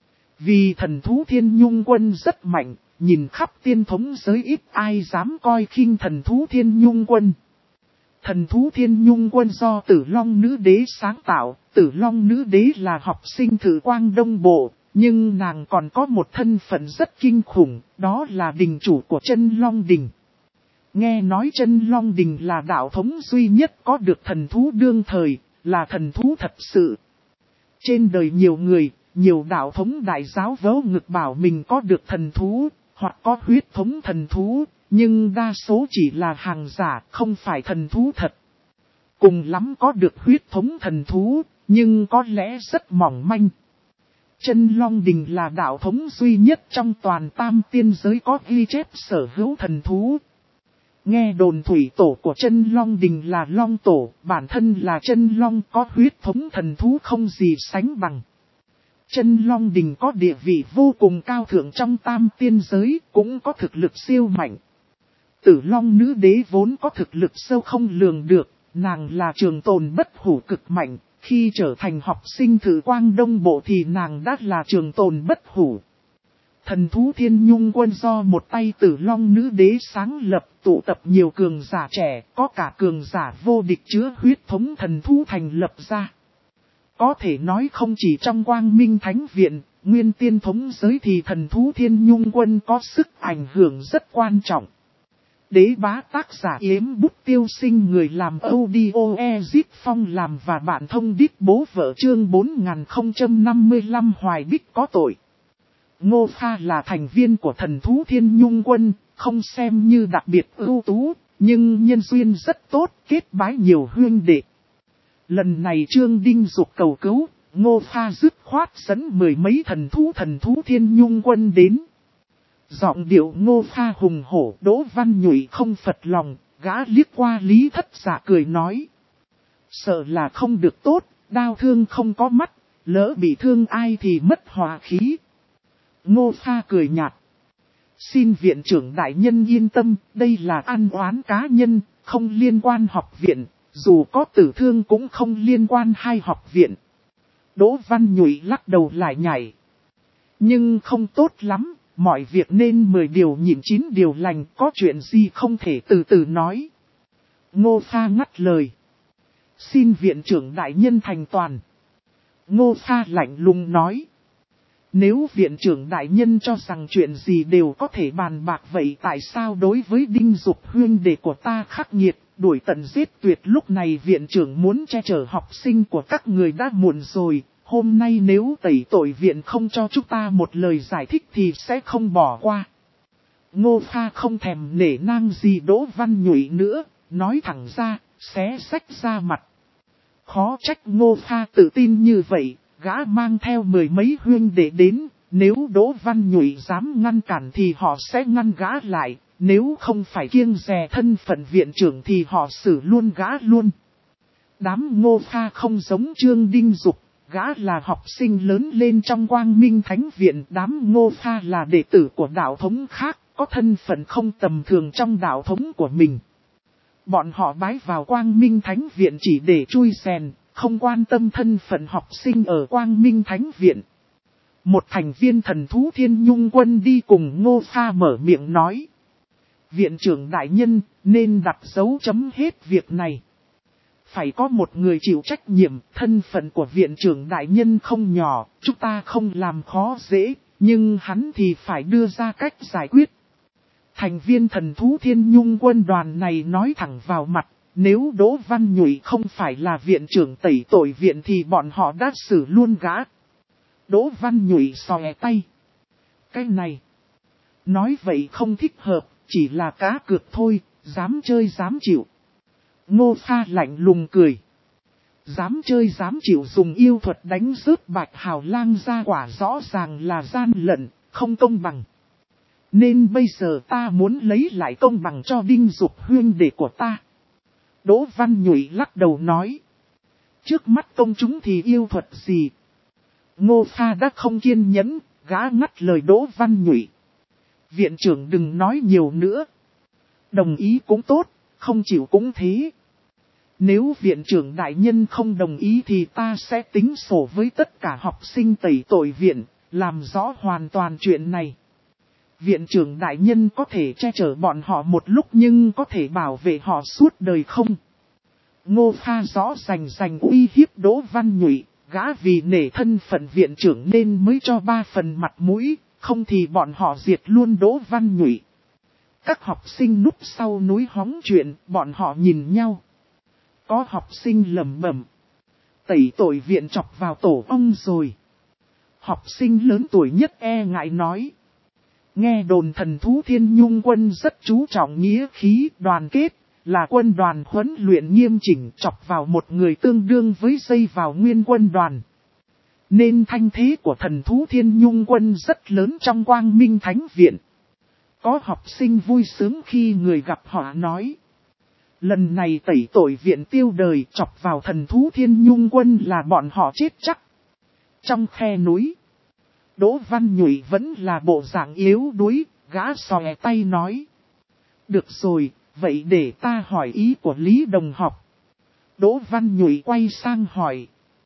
Vì thần thú Thiên Nhung Quân rất mạnh, nhìn khắp tiên thống giới ít ai dám coi khinh thần thú Thiên Nhung Quân. Thần thú Thiên Nhung Quân do Tử Long Nữ Đế sáng tạo, Tử Long Nữ Đế là học sinh Thử Quang Đông Bộ, nhưng nàng còn có một thân phận rất kinh khủng, đó là đình chủ của Chân Long Đình. Nghe nói Chân Long Đình là đạo thống duy nhất có được thần thú đương thời, là thần thú thật sự. Trên đời nhiều người, nhiều đạo thống đại giáo vớ ngực bảo mình có được thần thú, hoặc có huyết thống thần thú, nhưng đa số chỉ là hàng giả, không phải thần thú thật. Cùng lắm có được huyết thống thần thú, nhưng có lẽ rất mỏng manh. Chân Long Đình là đạo thống duy nhất trong toàn tam tiên giới có ghi chép sở hữu thần thú. Nghe đồn thủy tổ của Chân Long Đình là Long Tổ, bản thân là Chân Long có huyết thống thần thú không gì sánh bằng. Chân Long Đình có địa vị vô cùng cao thượng trong tam tiên giới, cũng có thực lực siêu mạnh. Tử Long Nữ Đế vốn có thực lực sâu không lường được, nàng là trường tồn bất hủ cực mạnh, khi trở thành học sinh Thử Quang Đông Bộ thì nàng đã là trường tồn bất hủ. Thần thú Thiên Nhung Quân do một tay Tử Long Nữ Đế sáng lập, tụ tập nhiều cường giả trẻ, có cả cường giả vô địch chứa huyết thống thần thú thành lập ra. Có thể nói không chỉ trong Quang Minh Thánh Viện, nguyên tiên thống giới thì thần thú Thiên Nhung Quân có sức ảnh hưởng rất quan trọng. Đế bá tác giả Yếm Bút Tiêu Sinh, người làm audio Ezip Phong làm và bạn thông đít bố vợ, chương 4055 Hoài Bích có tội. Ngô Pha là thành viên của thần thú Thiên Nhung Quân, không xem như đặc biệt ưu tú, nhưng nhân duyên rất tốt, kết bái nhiều huynh đệ. Lần này Trương Đinh Dục cầu cứu, Ngô Pha dứt khoát dẫn mười mấy thần thú Thiên Nhung Quân đến. Giọng điệu Ngô Pha hùng hổ, Đỗ Văn Nhụy không phật lòng, gã liếc qua Lý Thất Giả cười nói. Sợ là không được tốt, đao thương không có mắt, lỡ bị thương ai thì mất hòa khí. Ngô Pha cười nhạt. Xin viện trưởng đại nhân yên tâm, đây là ăn oán cá nhân, không liên quan học viện, dù có tử thương cũng không liên quan hai học viện. Đỗ Văn Nhụy lắc đầu lại nhảy. Nhưng không tốt lắm, mọi việc nên 10 điều nhịn 9 điều lành, có chuyện gì không thể từ từ nói. Ngô Pha ngắt lời. Xin viện trưởng đại nhân thành toàn. Ngô Pha lạnh lùng nói. Nếu viện trưởng đại nhân cho rằng chuyện gì đều có thể bàn bạc, vậy tại sao đối với Đinh Dục huynh đệ của ta khắc nghiệt, đuổi tận giết tuyệt? Lúc này viện trưởng muốn che chở học sinh của các người đã muộn rồi. Hôm nay nếu tẩy tội viện không cho chúng ta một lời giải thích thì sẽ không bỏ qua. Ngô Pha không thèm nể nang gì Đỗ Văn Nhụy nữa, nói thẳng ra, xé xách ra mặt. Khó trách Ngô Pha tự tin như vậy, gã mang theo mười mấy huynh đệ đến, nếu Đỗ Văn Nhụy dám ngăn cản thì họ sẽ ngăn gã lại, nếu không phải kiêng dè thân phận viện trưởng thì họ xử luôn gã luôn. Đám Ngô Pha không giống Trương Đinh Dục. Gã là học sinh lớn lên trong Quang Minh Thánh Viện, đám Ngô Pha là đệ tử của đạo thống khác, có thân phận không tầm thường trong đạo thống của mình. Bọn họ bái vào Quang Minh Thánh Viện chỉ để chui rèn, không quan tâm thân phận học sinh ở Quang Minh Thánh Viện. Một thành viên thần thú Thiên Nhung Quân đi cùng Ngô Pha mở miệng nói. Viện trưởng đại nhân, nên đặt dấu chấm hết việc này. Phải có một người chịu trách nhiệm, thân phận của viện trưởng đại nhân không nhỏ, chúng ta không làm khó dễ, nhưng hắn thì phải đưa ra cách giải quyết. Thành viên thần thú Thiên Nhung Quân đoàn này nói thẳng vào mặt, nếu Đỗ Văn Nhụy không phải là viện trưởng tẩy tội viện thì bọn họ đã xử luôn gã. Đỗ Văn Nhụy xòe tay. Cái này, nói vậy không thích hợp, chỉ là cá cược thôi, dám chơi dám chịu. Ngô Pha lạnh lùng cười. Dám chơi dám chịu dùng yêu thuật đánh rớt Bạch Hào Lang ra, quả rõ ràng là gian lận, không công bằng. Nên bây giờ ta muốn lấy lại công bằng cho Đinh Dục huynh đệ của ta. Đỗ Văn Nhụy lắc đầu nói. Trước mắt công chúng thì yêu thuật gì? Ngô Pha đã không kiên nhẫn, gã ngắt lời Đỗ Văn Nhụy. Viện trưởng đừng nói nhiều nữa. Đồng ý cũng tốt, không chịu cũng thế. Nếu viện trưởng đại nhân không đồng ý thì ta sẽ tính sổ với tất cả học sinh tẩy tội viện, làm rõ hoàn toàn chuyện này. Viện trưởng đại nhân có thể che chở bọn họ một lúc nhưng có thể bảo vệ họ suốt đời không? Ngô Pha rõ rành uy hiếp Đỗ Văn Nhụy, Gã vì nể thân phận viện trưởng nên mới cho 3 phần mặt mũi, không thì bọn họ diệt luôn Đỗ Văn Nhụy. Các học sinh núp sau núi hóng chuyện, bọn họ nhìn nhau. Có học sinh lẩm bẩm. Tẩy tội viện chọc vào tổ ong rồi. Học sinh lớn tuổi nhất e ngại nói. Nghe đồn thần thú Thiên Nhung quân rất chú trọng nghĩa khí đoàn kết, là quân đoàn huấn luyện nghiêm chỉnh, chọc vào một người tương đương với dây vào nguyên quân đoàn. Nên thanh thế của thần thú Thiên Nhung quân rất lớn trong Quang Minh Thánh Viện. Có học sinh vui sướng khi người gặp họ nói. Lần này tẩy tội viện tiêu đời, chọc vào thần thú Thiên Nhung quân là bọn họ chết chắc. Trong khe núi, Đỗ Văn Nhụy vẫn là bộ dạng yếu đuối, gã xòe tay nói. Được rồi, vậy để ta hỏi ý của Lý Đồng học. Đỗ Văn Nhụy quay sang hỏi.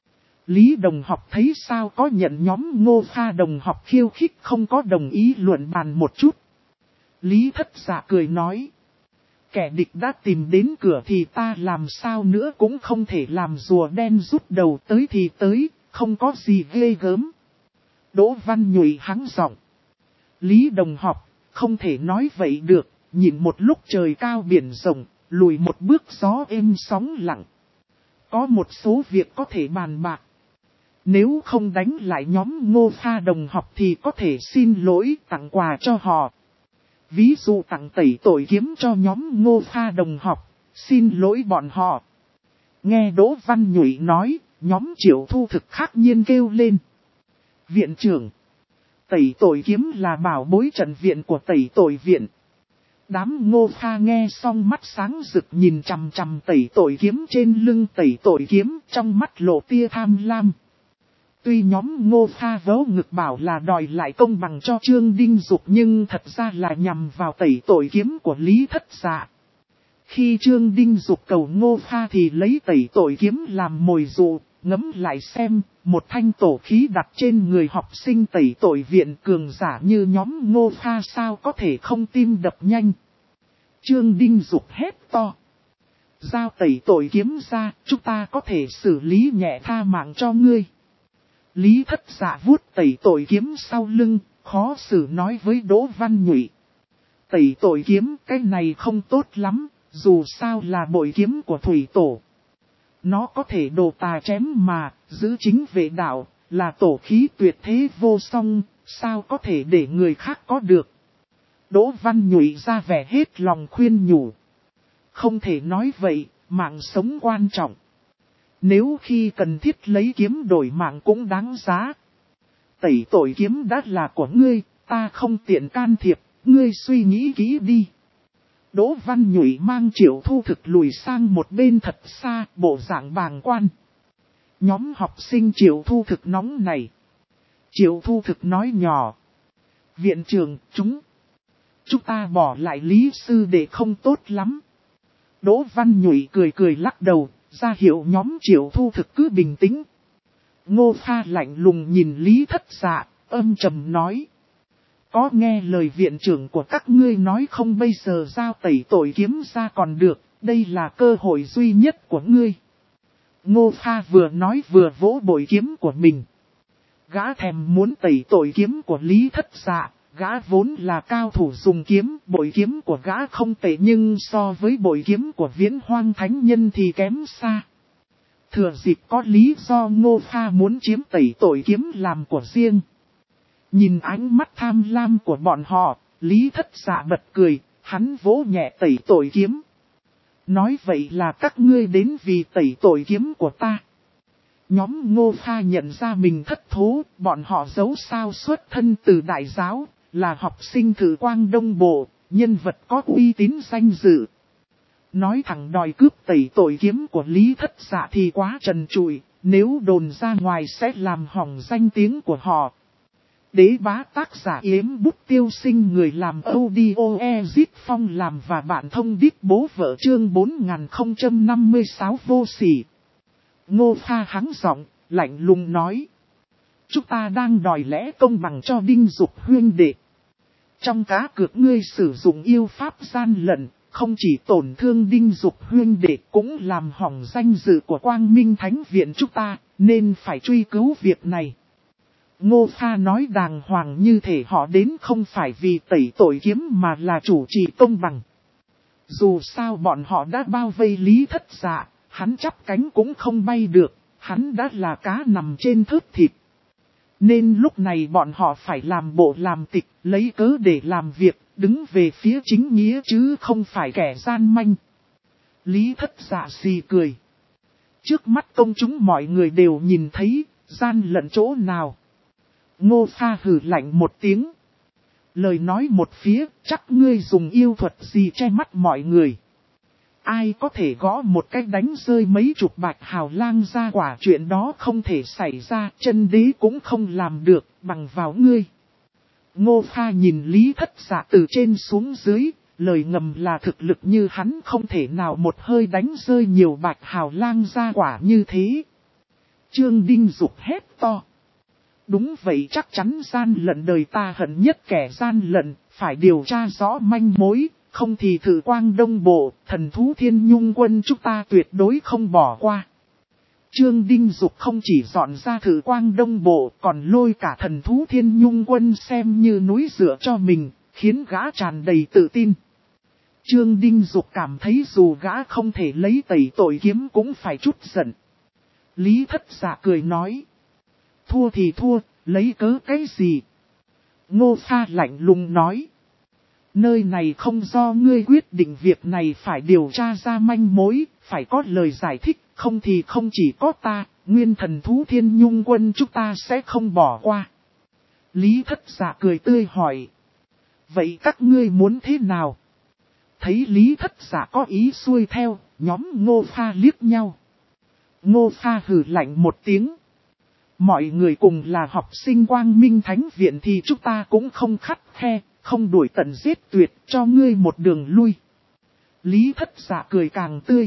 Lý Đồng học thấy sao, có nhận nhóm Ngô Pha đồng học khiêu khích không có đồng ý luận bàn một chút. Lý Thất Dạ cười nói. Kẻ địch đã tìm đến cửa thì ta làm sao nữa cũng không thể làm rùa đen rút đầu, tới thì tới, không có gì ghê gớm. Đỗ Văn Nhụy hắng giọng. Lý Đồng học, không thể nói vậy được, nhìn một lúc trời cao biển rộng, lùi một bước gió êm sóng lặng. Có một số việc có thể bàn bạc. Nếu không đánh lại nhóm Ngô Pha đồng học thì có thể xin lỗi tặng quà cho họ. Ví dụ tặng tẩy tội kiếm cho nhóm Ngô Pha đồng học, xin lỗi bọn họ. Nghe Đỗ Văn Nhụy nói, nhóm Triệu Thu Thực khắc nhiên kêu lên. Viện trưởng, tẩy tội kiếm là bảo bối trận viện của tẩy tội viện. Đám Ngô Pha nghe xong mắt sáng rực nhìn chằm chằm tẩy tội kiếm trên lưng tẩy tội kiếm, trong mắt lộ tia tham lam. Tuy nhóm Ngô Pha vớ ngực bảo là đòi lại công bằng cho Trương Đinh Dục, nhưng thật ra là nhằm vào tẩy tội kiếm của Lý Thất Dạ. Khi Trương Đinh Dục cầu Ngô Pha thì lấy tẩy tội kiếm làm mồi dụ, ngẫm lại xem, một thanh tổ khí đặt trên người học sinh tẩy tội viện cường giả như nhóm Ngô Pha sao có thể không tim đập nhanh. Trương Đinh Dục hét to. Giao tẩy tội kiếm ra, chúng ta có thể xử lý nhẹ tha mạng cho ngươi. Lý Thất Dạ vuốt tẩy tội kiếm sau lưng, khó xử nói với Đỗ Văn Nhụy. Tẩy tội kiếm cái này không tốt lắm, dù sao là bội kiếm của thủy tổ. Nó có thể đồ tà chém mà, giữ chính vệ đạo, là tổ khí tuyệt thế vô song, sao có thể để người khác có được. Đỗ Văn Nhụy ra vẻ hết lòng khuyên nhủ. Không thể nói vậy, mạng sống quan trọng. Nếu khi cần thiết lấy kiếm đổi mạng cũng đáng giá. Tẩy tội kiếm đã là của ngươi, ta không tiện can thiệp, ngươi suy nghĩ kỹ đi. Đỗ Văn Nhụy mang Triệu Thu Thực lùi sang một bên thật xa, bộ dạng bàng quan. Nhóm học sinh Triệu Thu Thực nóng này. Triệu Thu Thực nói nhỏ. Viện trưởng, chúng ta bỏ lại Lý sư đệ không tốt lắm. Đỗ Văn Nhụy cười cười lắc đầu, ra hiệu nhóm Triệu Thu Thực cứ bình tĩnh. Ngô Pha lạnh lùng nhìn Lý Thất Dạ, âm trầm nói. Có nghe lời viện trưởng của các ngươi nói không, bây giờ giao tẩy tội kiếm ra còn được, đây là cơ hội duy nhất của ngươi. Ngô Pha vừa nói vừa vỗ bội kiếm của mình. Gã thèm muốn tẩy tội kiếm của Lý Thất Dạ, gã vốn là cao thủ dùng kiếm, bội kiếm của gã không tệ nhưng so với bội kiếm của Viễn Hoang Thánh Nhân thì kém xa. Thừa dịp có lý do Ngô Pha muốn chiếm tẩy tội kiếm làm của riêng. Nhìn ánh mắt tham lam của bọn họ, Lý Thất Dạ bật cười, hắn vỗ nhẹ tẩy tội kiếm. Nói vậy là các ngươi đến vì tẩy tội kiếm của ta. Nhóm Ngô Pha nhận ra mình thất thố, bọn họ giấu sao xuất thân từ đại giáo, là học sinh Thử Quang Đông Bộ, nhân vật có uy tín danh dự. Nói thẳng đòi cướp tẩy tội kiếm của Lý Thất Dạ thì quá trần trụi, nếu đồn ra ngoài sẽ làm hỏng danh tiếng của họ. Đế bá tác giả Yếm Bút Tiêu Sinh, người làm audio Ezit Phong làm và bạn thông điệp bố vợ chương 4056 vô sỉ. Ngô Pha hắng giọng, lạnh lùng nói. Chúng ta đang đòi lẽ công bằng cho Đinh Dục huynh đệ. Trong cá cược ngươi sử dụng yêu pháp gian lận, không chỉ tổn thương Đinh Dục huynh đệ cũng làm hỏng danh dự của Quang Minh Thánh Viện chúng ta, nên phải truy cứu việc này. Ngô Pha nói đàng hoàng như thể họ đến không phải vì tẩy tội kiếm mà là chủ trì công bằng. Dù sao bọn họ đã bao vây Lý Thất Dạ, hắn chắp cánh cũng không bay được, hắn đã là cá nằm trên thớt thịt. Nên lúc này bọn họ phải làm bộ làm tịch, lấy cớ để làm việc, đứng về phía chính nghĩa chứ không phải kẻ gian manh. Lý Thất Dạ xì cười. Trước mắt công chúng mọi người đều nhìn thấy, gian lận chỗ nào. Ngô Pha hừ lạnh một tiếng. Lời nói một phía, chắc ngươi dùng yêu thuật gì che mắt mọi người. Ai có thể gõ một cách đánh rơi mấy chục bạch hào lang ra, quả chuyện đó không thể xảy ra, chân đế cũng không làm được, bằng vào ngươi. Ngô Pha nhìn Lý Thất Dạ từ trên xuống dưới, lời ngầm là thực lực như hắn không thể nào một hơi đánh rơi nhiều bạch hào lang ra quả như thế. Trương Đinh Dục hét to. Đúng vậy, chắc chắn gian lận, đời ta hận nhất kẻ gian lận, phải điều tra rõ manh mối, không thì Thử Quang Đông Bộ, thần thú Thiên Nhung Quân chúng ta tuyệt đối không bỏ qua. Trương Đinh Dục không chỉ dọn ra Thử Quang Đông Bộ, còn lôi cả thần thú Thiên Nhung Quân xem như núi dựa cho mình, khiến gã tràn đầy tự tin. Trương Đinh Dục cảm thấy dù gã không thể lấy tẩy tội kiếm cũng phải chút giận. Lý Thất Dạ cười nói. Thua thì thua, lấy cớ cái gì? Ngô Pha lạnh lùng nói. Nơi này không do ngươi quyết định, việc này phải điều tra ra manh mối, phải có lời giải thích, không thì không chỉ có ta, nguyên thần thú Thiên Nhung Quân chúng ta sẽ không bỏ qua. Lý Thất Dạ cười tươi hỏi. Vậy các ngươi muốn thế nào? Thấy Lý Thất Dạ có ý xuôi theo, nhóm Ngô Pha liếc nhau. Ngô Pha hừ lạnh một tiếng. Mọi người cùng là học sinh Quang Minh Thánh Viện thì chúng ta cũng không khắt khe, không đuổi tận giết tuyệt, cho ngươi một đường lui. Lý Thất Dạ cười càng tươi.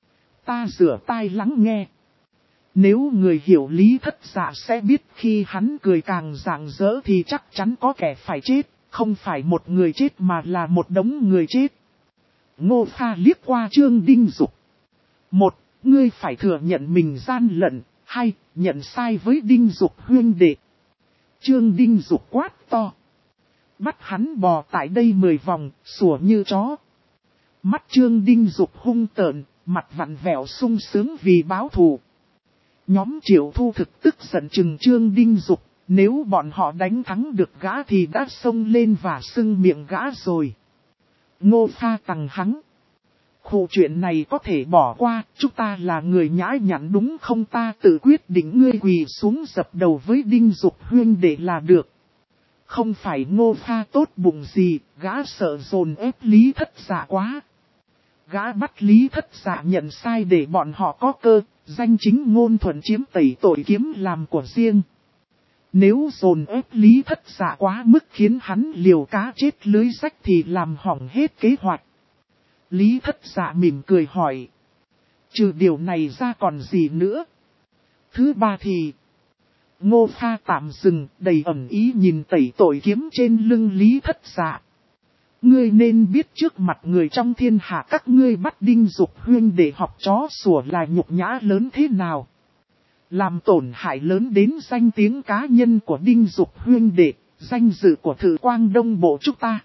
Ta rửa tai lắng nghe. Nếu người hiểu Lý Thất Dạ sẽ biết khi hắn cười càng rạng rỡ thì chắc chắn có kẻ phải chết, không phải một người chết mà là một đống người chết. Ngô Pha liếc qua Trương Đinh Dục. Một, ngươi phải thừa nhận mình gian lận. Hai, nhận sai với Đinh Dục huynh đệ. Trương Đinh Dục quát to. Bắt hắn bò tại đây 10 vòng, sủa như chó. Mắt Trương Đinh Dục hung tợn, mặt vặn vẹo sung sướng vì báo thù. Nhóm Triệu Thu thực tức giận chừng Trương Đinh Dục, nếu bọn họ đánh thắng được gã thì đã xông lên và sưng miệng gã rồi. Ngô Pha tằng hắn. Khổ chuyện này có thể bỏ qua, chúng ta là người nhã nhặn đúng không, ta tự quyết định, ngươi quỳ xuống dập đầu với Đinh Dục huynh để là được. Không phải Ngô Pha tốt bụng gì, gã sợ dồn ép Lý Thất Dạ quá. Gã bắt Lý Thất Dạ nhận sai để bọn họ có cơ, danh chính ngôn thuận chiếm tẩy tội kiếm làm của riêng. Nếu dồn ép Lý Thất Dạ quá mức khiến hắn liều cá chết lưới rách thì làm hỏng hết kế hoạch. Lý Thất Dạ mỉm cười hỏi. Trừ điều này ra còn gì nữa? Thứ ba thì... Ngô Pha tạm dừng, đầy ẩn ý nhìn tẩy tội kiếm trên lưng Lý Thất Dạ. Ngươi nên biết trước mặt người trong thiên hạ các ngươi bắt Đinh Dục huynh để học chó sủa là nhục nhã lớn thế nào. Làm tổn hại lớn đến danh tiếng cá nhân của Đinh Dục huynh đệ, danh dự của Thử Quang Đông Bộ chúng ta.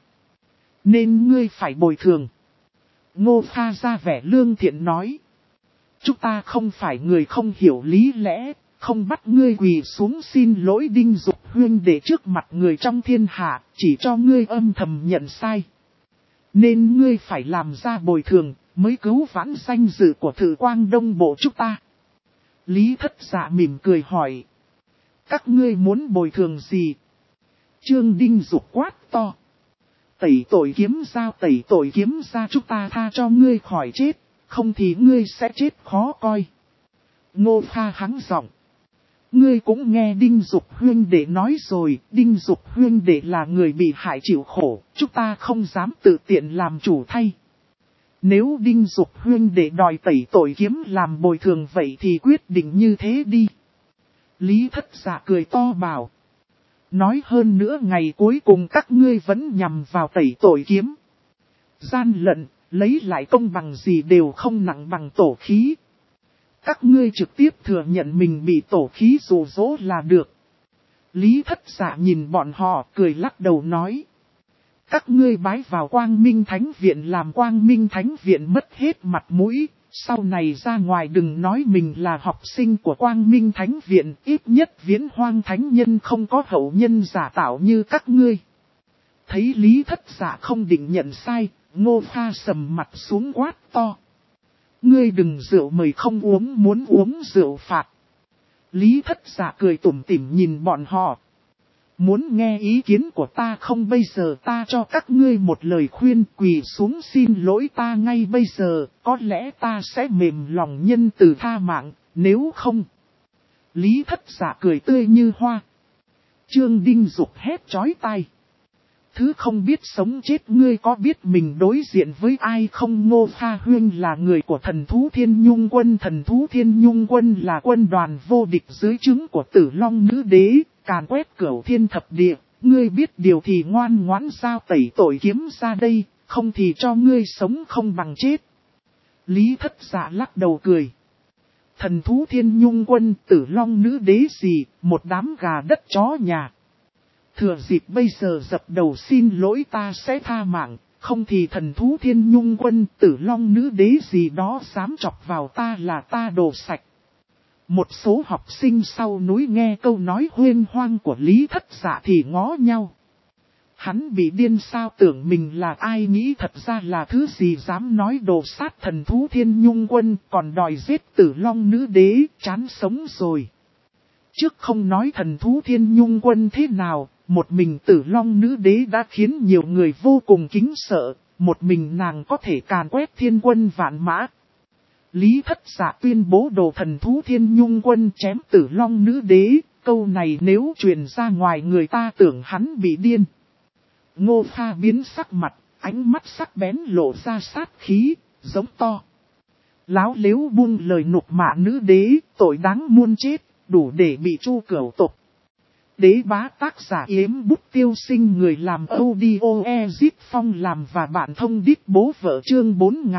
Nên ngươi phải bồi thường. Ngô Pha ra vẻ lương thiện nói. Chúng ta không phải người không hiểu lý lẽ, không bắt ngươi quỳ xuống xin lỗi Đinh Dục huynh để trước mặt người trong thiên hạ, chỉ cho ngươi âm thầm nhận sai. Nên ngươi phải làm ra bồi thường, mới cứu vãn danh dự của Thử Quang Đông Bộ chúng ta. Lý Thất Dạ mỉm cười hỏi. Các ngươi muốn bồi thường gì? Trương Đinh Dục quát to. Tẩy tội kiếm ra chúng ta tha cho ngươi khỏi chết, không thì ngươi sẽ chết khó coi. Ngô Pha hắng giọng. Ngươi cũng nghe Đinh Dục huynh đệ nói rồi, Đinh Dục huynh đệ là người bị hại chịu khổ, chúng ta không dám tự tiện làm chủ thay. Nếu Đinh Dục huynh đệ đòi tẩy tội kiếm làm bồi thường vậy thì quyết định như thế đi. Lý Thất Dạ cười to bảo. Nói hơn nữa ngày cuối cùng các ngươi vẫn nhằm vào tẩy tội kiếm. Gian lận, lấy lại công bằng gì đều không nặng bằng tổ khí. Các ngươi trực tiếp thừa nhận mình bị tổ khí dụ dỗ là được. Lý Thất Dạ nhìn bọn họ cười lắc đầu nói. Các ngươi bái vào Quang Minh Thánh Viện làm Quang Minh Thánh Viện mất hết mặt mũi. Sau này ra ngoài đừng nói mình là học sinh của Quang Minh Thánh Viện. Ít nhất Viễn Hoang Thánh Nhân không có hậu nhân giả tạo như các ngươi. Thấy Lý Thất Dạ không định nhận sai, Ngô Pha sầm mặt xuống quát to. Ngươi đừng rượu mời không uống, muốn uống rượu phạt. Lý Thất Dạ cười tủm tỉm nhìn bọn họ. Muốn nghe ý kiến của ta không, bây giờ ta cho các ngươi một lời khuyên, quỳ xuống xin lỗi ta ngay bây giờ, có lẽ ta sẽ mềm lòng nhân từ tha mạng, nếu không. Lý Thất Dạ cười tươi như hoa. Trương Đinh Dục hét chói tai. Thứ không biết sống chết, ngươi có biết mình đối diện với ai không? Ngô Pha Huyên là người của Thần Thú Thiên Nhung Quân. Thần Thú Thiên Nhung Quân là quân đoàn vô địch dưới trướng của Tử Long Nữ Đế, càn quét cửu thiên thập địa. Ngươi biết điều thì ngoan ngoãn giao tẩy tội kiếm ra đây, không thì cho ngươi sống không bằng chết. Lý Thất Dạ lắc đầu cười. Thần Thú Thiên Nhung Quân, Tử Long Nữ Đế gì, một đám gà đất chó nhà. Thừa dịp bây giờ dập đầu xin lỗi ta sẽ tha mạng, không thì Thần Thú Thiên Nhung Quân, Tử Long Nữ Đế gì đó dám chọc vào ta là ta đổ sạch. Một số học sinh sau núi nghe câu nói huyên hoang của Lý Thất Dạ thì ngó nhau. Hắn bị điên sao, tưởng mình là ai, nghĩ thật ra là thứ gì dám nói đồ sát Thần Thú Thiên Nhung Quân, còn đòi giết Tử Long Nữ Đế, chán sống rồi. Trước không nói Thần Thú Thiên Nhung Quân thế nào, một mình Tử Long Nữ Đế đã khiến nhiều người vô cùng kính sợ, một mình nàng có thể càn quét thiên quân vạn mã. Lý Thất Dạ tuyên bố đồ Thần Thú Thiên Nhung Quân chém Tử Long Nữ Đế, câu này nếu truyền ra ngoài người ta tưởng hắn bị điên. Ngô Pha biến sắc mặt, ánh mắt sắc bén lộ ra sát khí, giống to. Láo lếu buông lời nhục mạ nữ đế, tội đáng muôn chết, đủ để bị chu cửu tục. Đế bá tác giả Yếm Bút Tiêu Sinh, người làm audio Ezip Phong làm và bạn thông đít bố vợ, chương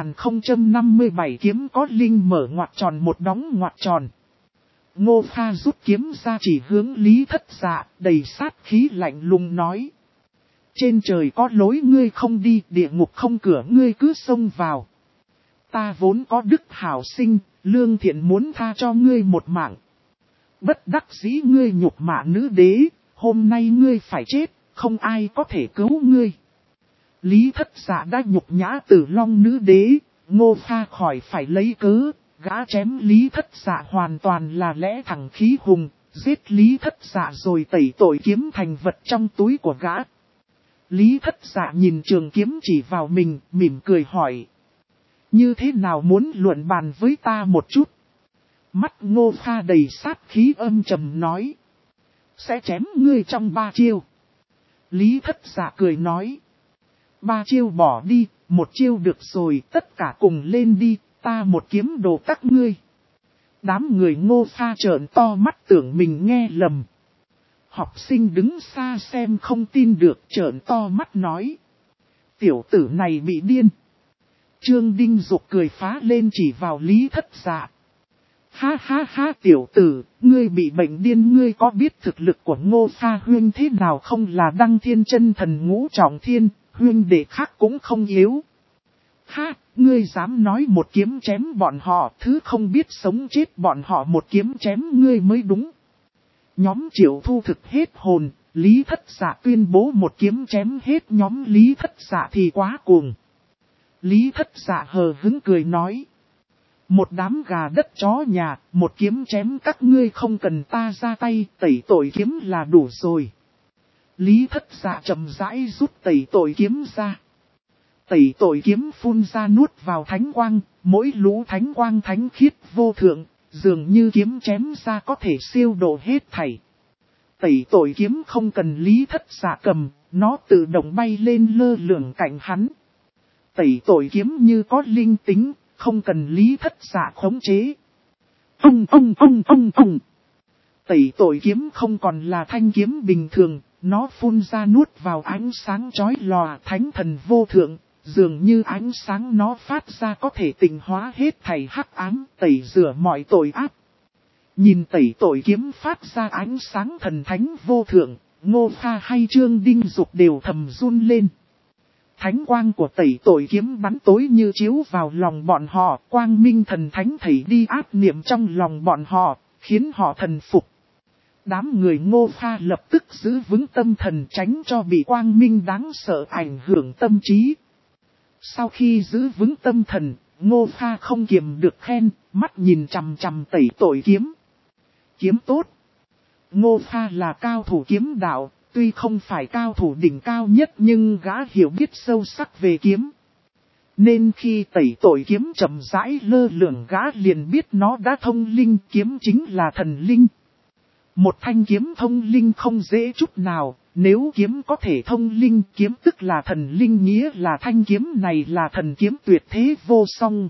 4057 kiếm có linh mở ngoặc tròn một đóng ngoặc tròn. Ngô Pha rút kiếm ra chỉ hướng Lý Thất Dạ, đầy sát khí lạnh lùng nói. Trên trời có lối ngươi không đi, địa ngục không cửa ngươi cứ xông vào. Ta vốn có đức hảo sinh, lương thiện muốn tha cho ngươi một mạng. Bất đắc dĩ ngươi nhục mạ nữ đế, hôm nay ngươi phải chết, không ai có thể cứu ngươi. Lý Thất Dạ đã nhục nhã Tử Long Nữ Đế, Ngô Pha khỏi phải lấy cớ, gã chém Lý Thất Dạ hoàn toàn là lẽ thẳng khí hùng, giết Lý Thất Dạ rồi tẩy tội kiếm thành vật trong túi của gã. Lý Thất Dạ nhìn trường kiếm chỉ vào mình, mỉm cười hỏi. Như thế nào, muốn luận bàn với ta một chút? Mắt Ngô Pha đầy sát khí âm trầm nói. Sẽ chém ngươi trong 3 chiêu. Lý Thất Dạ cười nói. 3 chiêu bỏ đi, 1 chiêu được rồi, tất cả cùng lên đi, ta một kiếm đồ các ngươi. Đám người Ngô Pha trợn to mắt tưởng mình nghe lầm. Học sinh đứng xa xem không tin được, trợn to mắt nói. Tiểu tử này bị điên. Trương Đinh Dục cười phá lên chỉ vào Lý Thất Dạ. Ha ha ha, tiểu tử, ngươi bị bệnh điên, ngươi có biết thực lực của Ngô Pha Huyên thế nào không? Là Đăng Thiên Chân Thần Ngũ Trọng Thiên, huyên đệ khác cũng không yếu. Ha, ngươi dám nói một kiếm chém bọn họ, thứ không biết sống chết bọn họ một kiếm chém ngươi mới đúng. Nhóm Triệu Thu thực hết hồn, Lý Thất Dạ tuyên bố một kiếm chém hết nhóm Lý Thất Dạ thì quá cuồng. Lý Thất Dạ hờ hững cười nói. Một đám gà đất chó nhà, một kiếm chém các ngươi không cần ta ra tay, tẩy tội kiếm là đủ rồi. Lý Thất Dạ chậm rãi rút tẩy tội kiếm ra. Tẩy tội kiếm phun ra nuốt vào thánh quang, mỗi lũ thánh quang thánh khiết vô thượng, dường như kiếm chém ra có thể siêu độ hết thảy. Tẩy tội kiếm không cần Lý Thất Dạ cầm, nó tự động bay lên lơ lửng cạnh hắn. Tẩy tội kiếm như có linh tính, không cần Lý Thất Dạ khống chế. Tẩy tội kiếm không còn là thanh kiếm bình thường, nó phun ra nuốt vào ánh sáng chói lòa thánh thần vô thượng, dường như ánh sáng nó phát ra có thể tịnh hóa hết thảy hắc ám, tẩy rửa mọi tội ác. Nhìn tẩy tội kiếm phát ra ánh sáng thần thánh vô thượng, Ngô Pha hay Trương Đinh Dục đều thầm run lên. Thánh quang của tẩy tội kiếm bắn tối như chiếu vào lòng bọn họ, quang minh thần thánh thảy đi ác niệm trong lòng bọn họ, khiến họ thần phục. Đám người Ngô Pha lập tức giữ vững tâm thần tránh cho bị quang minh đáng sợ ảnh hưởng tâm trí. Sau khi giữ vững tâm thần, Ngô Pha không kiềm được khen, mắt nhìn chằm chằm tẩy tội kiếm. Kiếm tốt. Ngô Pha là cao thủ kiếm đạo, tuy không phải cao thủ đỉnh cao nhất nhưng gã hiểu biết sâu sắc về kiếm. Nên khi tẩy tội kiếm chậm rãi lơ lửng gã liền biết nó đã thông linh, kiếm chính là thần linh. Một thanh kiếm thông linh không dễ chút nào, nếu kiếm có thể thông linh, kiếm tức là thần linh, nghĩa là thanh kiếm này là thần kiếm tuyệt thế vô song.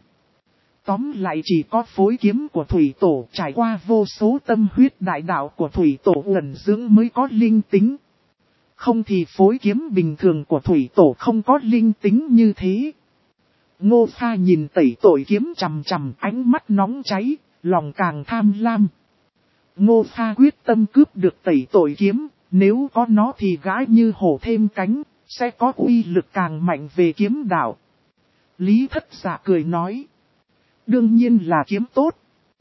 Tóm lại chỉ có phối kiếm của Thủy Tổ trải qua vô số tâm huyết đại đạo của Thủy Tổ ẩn dưỡng mới có linh tính. Không thì phối kiếm bình thường của Thủy Tổ không có linh tính như thế. Ngô Pha nhìn tẩy tội kiếm chằm chằm, ánh mắt nóng cháy, lòng càng tham lam. Ngô Pha quyết tâm cướp được tẩy tội kiếm, nếu có nó thì gã như hổ thêm cánh, sẽ có uy lực càng mạnh về kiếm đạo. Lý Thất Dạ cười nói. Đương nhiên là kiếm tốt.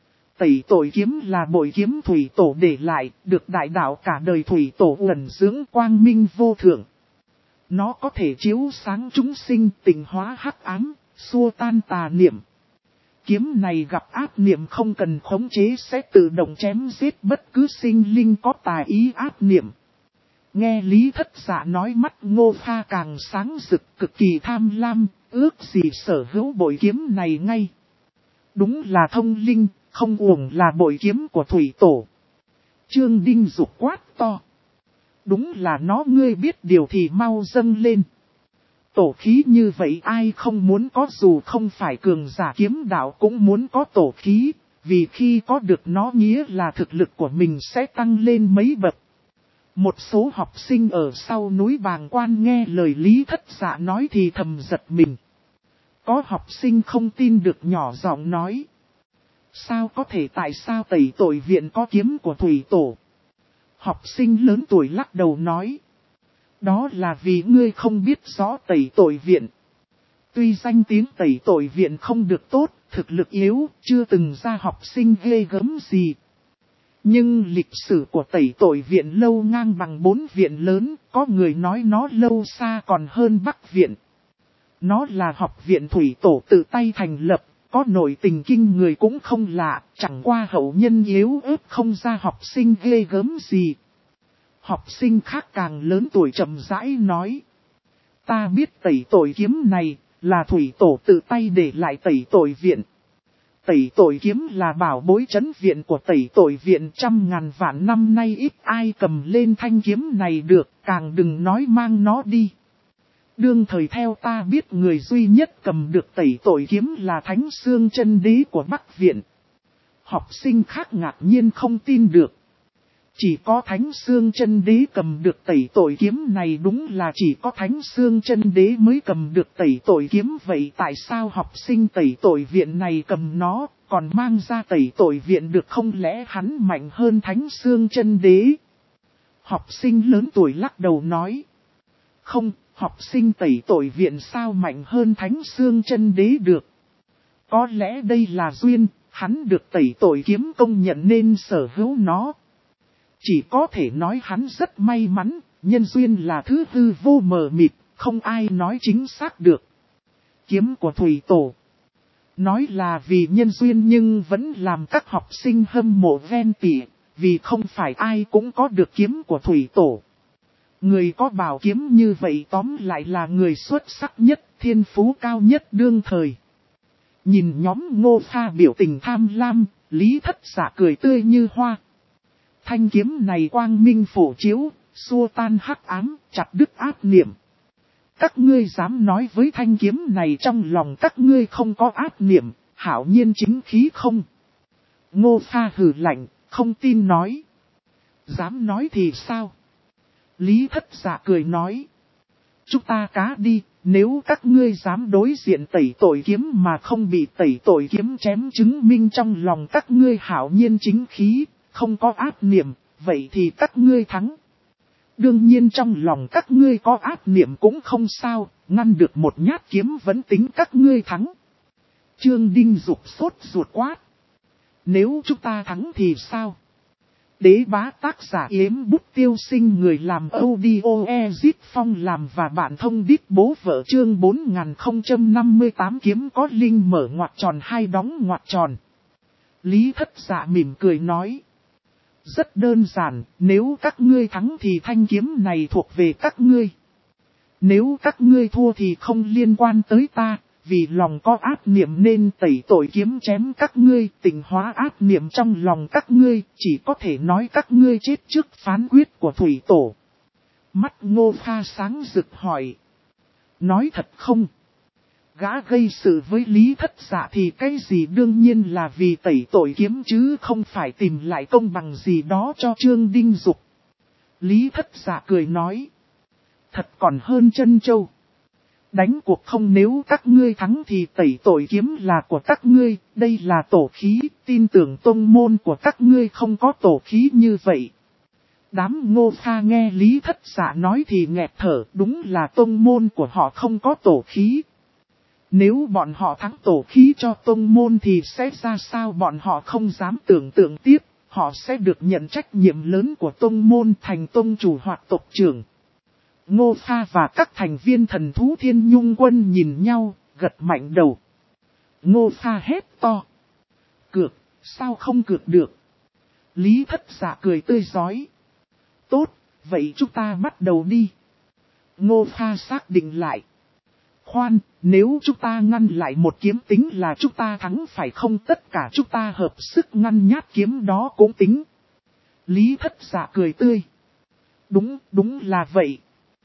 Tẩy tội kiếm là bội kiếm Thủy Tổ để lại, được đại đạo cả đời Thủy Tổ ẩn dưỡng quang minh vô thượng. Nó có thể chiếu sáng chúng sinh, tịnh hóa hắc ám, xua tan tà niệm. Kiếm này gặp ác niệm không cần khống chế sẽ tự động chém giết bất cứ sinh linh có tà ý ác niệm. Nghe Lý Thất Dạ nói, mắt Ngô Pha càng sáng rực, cực kỳ tham lam, ước gì sở hữu bội kiếm này ngay. Đúng là thông linh, không uổng là bội kiếm của Thủy Tổ. Trương Đinh Dục quát to. Đúng là nó, ngươi biết điều thì mau dâng lên. Tổ khí như vậy ai không muốn có, dù không phải cường giả kiếm đạo cũng muốn có tổ khí, vì khi có được nó nghĩa là thực lực của mình sẽ tăng lên mấy bậc. Một số học sinh ở sau núi Bàng Quan nghe lời Lý Thất Dạ nói thì thầm giật mình. Có học sinh không tin được nhỏ giọng nói. Sao có thể, tại sao tẩy tội viện có kiếm của Thủy Tổ? Học sinh lớn tuổi lắc đầu nói. Đó là vì ngươi không biết rõ tẩy tội viện. Tuy danh tiếng tẩy tội viện không được tốt, thực lực yếu, chưa từng ra học sinh ghê gớm gì. Nhưng lịch sử của tẩy tội viện lâu ngang bằng 4 viện lớn, có người nói nó lâu xa còn hơn Bắc viện. Nó là học viện Thủy Tổ tự tay thành lập, có nội tình kinh người cũng không lạ, chẳng qua hậu nhân yếu ớt không ra học sinh ghê gớm gì. Học sinh khác càng lớn tuổi chậm rãi nói. Ta biết tẩy tội kiếm này, là Thủy Tổ tự tay để lại tẩy tội viện. Tẩy tội kiếm là bảo bối trấn viện của tẩy tội viện, trăm ngàn vạn năm nay ít ai cầm lên thanh kiếm này được, càng đừng nói mang nó đi. Đương thời theo ta biết người duy nhất cầm được tẩy tội kiếm là Thánh Xương Chân Đế của Bắc Viện. Học sinh khác ngạc nhiên không tin được. Chỉ có Thánh Xương Chân Đế cầm được tẩy tội kiếm này, đúng là chỉ có Thánh Xương Chân Đế mới cầm được tẩy tội kiếm, vậy tại sao học sinh tẩy tội viện này cầm nó, còn mang ra tẩy tội viện được, không lẽ hắn mạnh hơn Thánh Xương Chân Đế? Học sinh lớn tuổi lắc đầu nói. Không, học sinh tẩy tội viện sao mạnh hơn Thánh Xương Chân Đế được? Có lẽ đây là duyên, hắn được tẩy tội kiếm công nhận nên sở hữu nó. Chỉ có thể nói hắn rất may mắn, nhân duyên là thứ hư vô mờ mịt, không ai nói chính xác được. Kiếm của Thủy Tổ. Nói là vì nhân duyên nhưng vẫn làm các học sinh hâm mộ ven tỉ, vì không phải ai cũng có được kiếm của Thủy Tổ. Người có bảo kiếm như vậy tóm lại là người xuất sắc nhất, thiên phú cao nhất đương thời. Nhìn nhóm Ngô Pha biểu tình tham lam, Lý Thất Dạ cười tươi như hoa. Thanh kiếm này quang minh phổ chiếu, xua tan hắc ám, chặt đứt ác niệm. Các ngươi dám nói với thanh kiếm này trong lòng các ngươi không có ác niệm, hảo nhiên chính khí không? Ngô Pha hừ lạnh, không tin nói. Dám nói thì sao? Lý Thất Dạ cười nói. Chúng ta cá đi, nếu các ngươi dám đối diện tẩy tội kiếm mà không bị tẩy tội kiếm chém, chứng minh trong lòng các ngươi hảo nhiên chính khí, không có ác niệm, vậy thì các ngươi thắng. Đương nhiên trong lòng các ngươi có ác niệm cũng không sao, ngăn được một nhát kiếm vẫn tính các ngươi thắng. Trương Đinh Dục sốt ruột quát. Nếu chúng ta thắng thì sao? Đế bá tác giả Yếm Bút Tiêu Sinh, người làm audio Ezit Phong làm và bạn thông đít bố vợ, chương 4058 kiếm có linh mở ngoặc tròn hai đóng ngoặc tròn. Lý Thất Dạ mỉm cười nói. Rất đơn giản, nếu các ngươi thắng thì thanh kiếm này thuộc về các ngươi. Nếu các ngươi thua thì không liên quan tới ta, vì lòng có ác niệm nên tẩy tội kiếm chém các ngươi, tịnh hóa ác niệm trong lòng các ngươi, chỉ có thể nói các ngươi chết trước phán quyết của Thủy Tổ. Mắt Ngô Pha sáng rực hỏi. Nói thật không? Gã gây sự với Lý Thất Dạ thì cái gì đương nhiên là vì tẩy tội kiếm chứ không phải tìm lại công bằng gì đó cho Trương Đinh Dục. Lý Thất Dạ cười nói. Thật còn hơn chân châu. Đánh cuộc không, nếu các ngươi thắng thì tẩy tội kiếm là của các ngươi, đây là tổ khí, tin tưởng tông môn của các ngươi không có tổ khí như vậy. Đám Ngô Pha nghe Lý Thất Dạ nói thì nghẹt thở, đúng là tông môn của họ không có tổ khí. Nếu bọn họ thắng tổ khí cho tông môn thì sẽ ra sao, bọn họ không dám tưởng tượng tiếp, họ sẽ được nhận trách nhiệm lớn của tông môn, thành tông chủ hoặc tộc trưởng. Ngô Pha và các thành viên thần thú Thiên Nhung quân nhìn nhau, gật mạnh đầu. Ngô Pha hét to. Cược, sao không cược được? Lý Thất Dạ cười tươi rói. Tốt, vậy chúng ta bắt đầu đi. Ngô Pha xác định lại. Khoan, nếu chúng ta ngăn lại một kiếm tính là chúng ta thắng phải không? Tất cả chúng ta hợp sức ngăn nhát kiếm đó cũng tính. Lý Thất Dạ cười tươi. Đúng là vậy.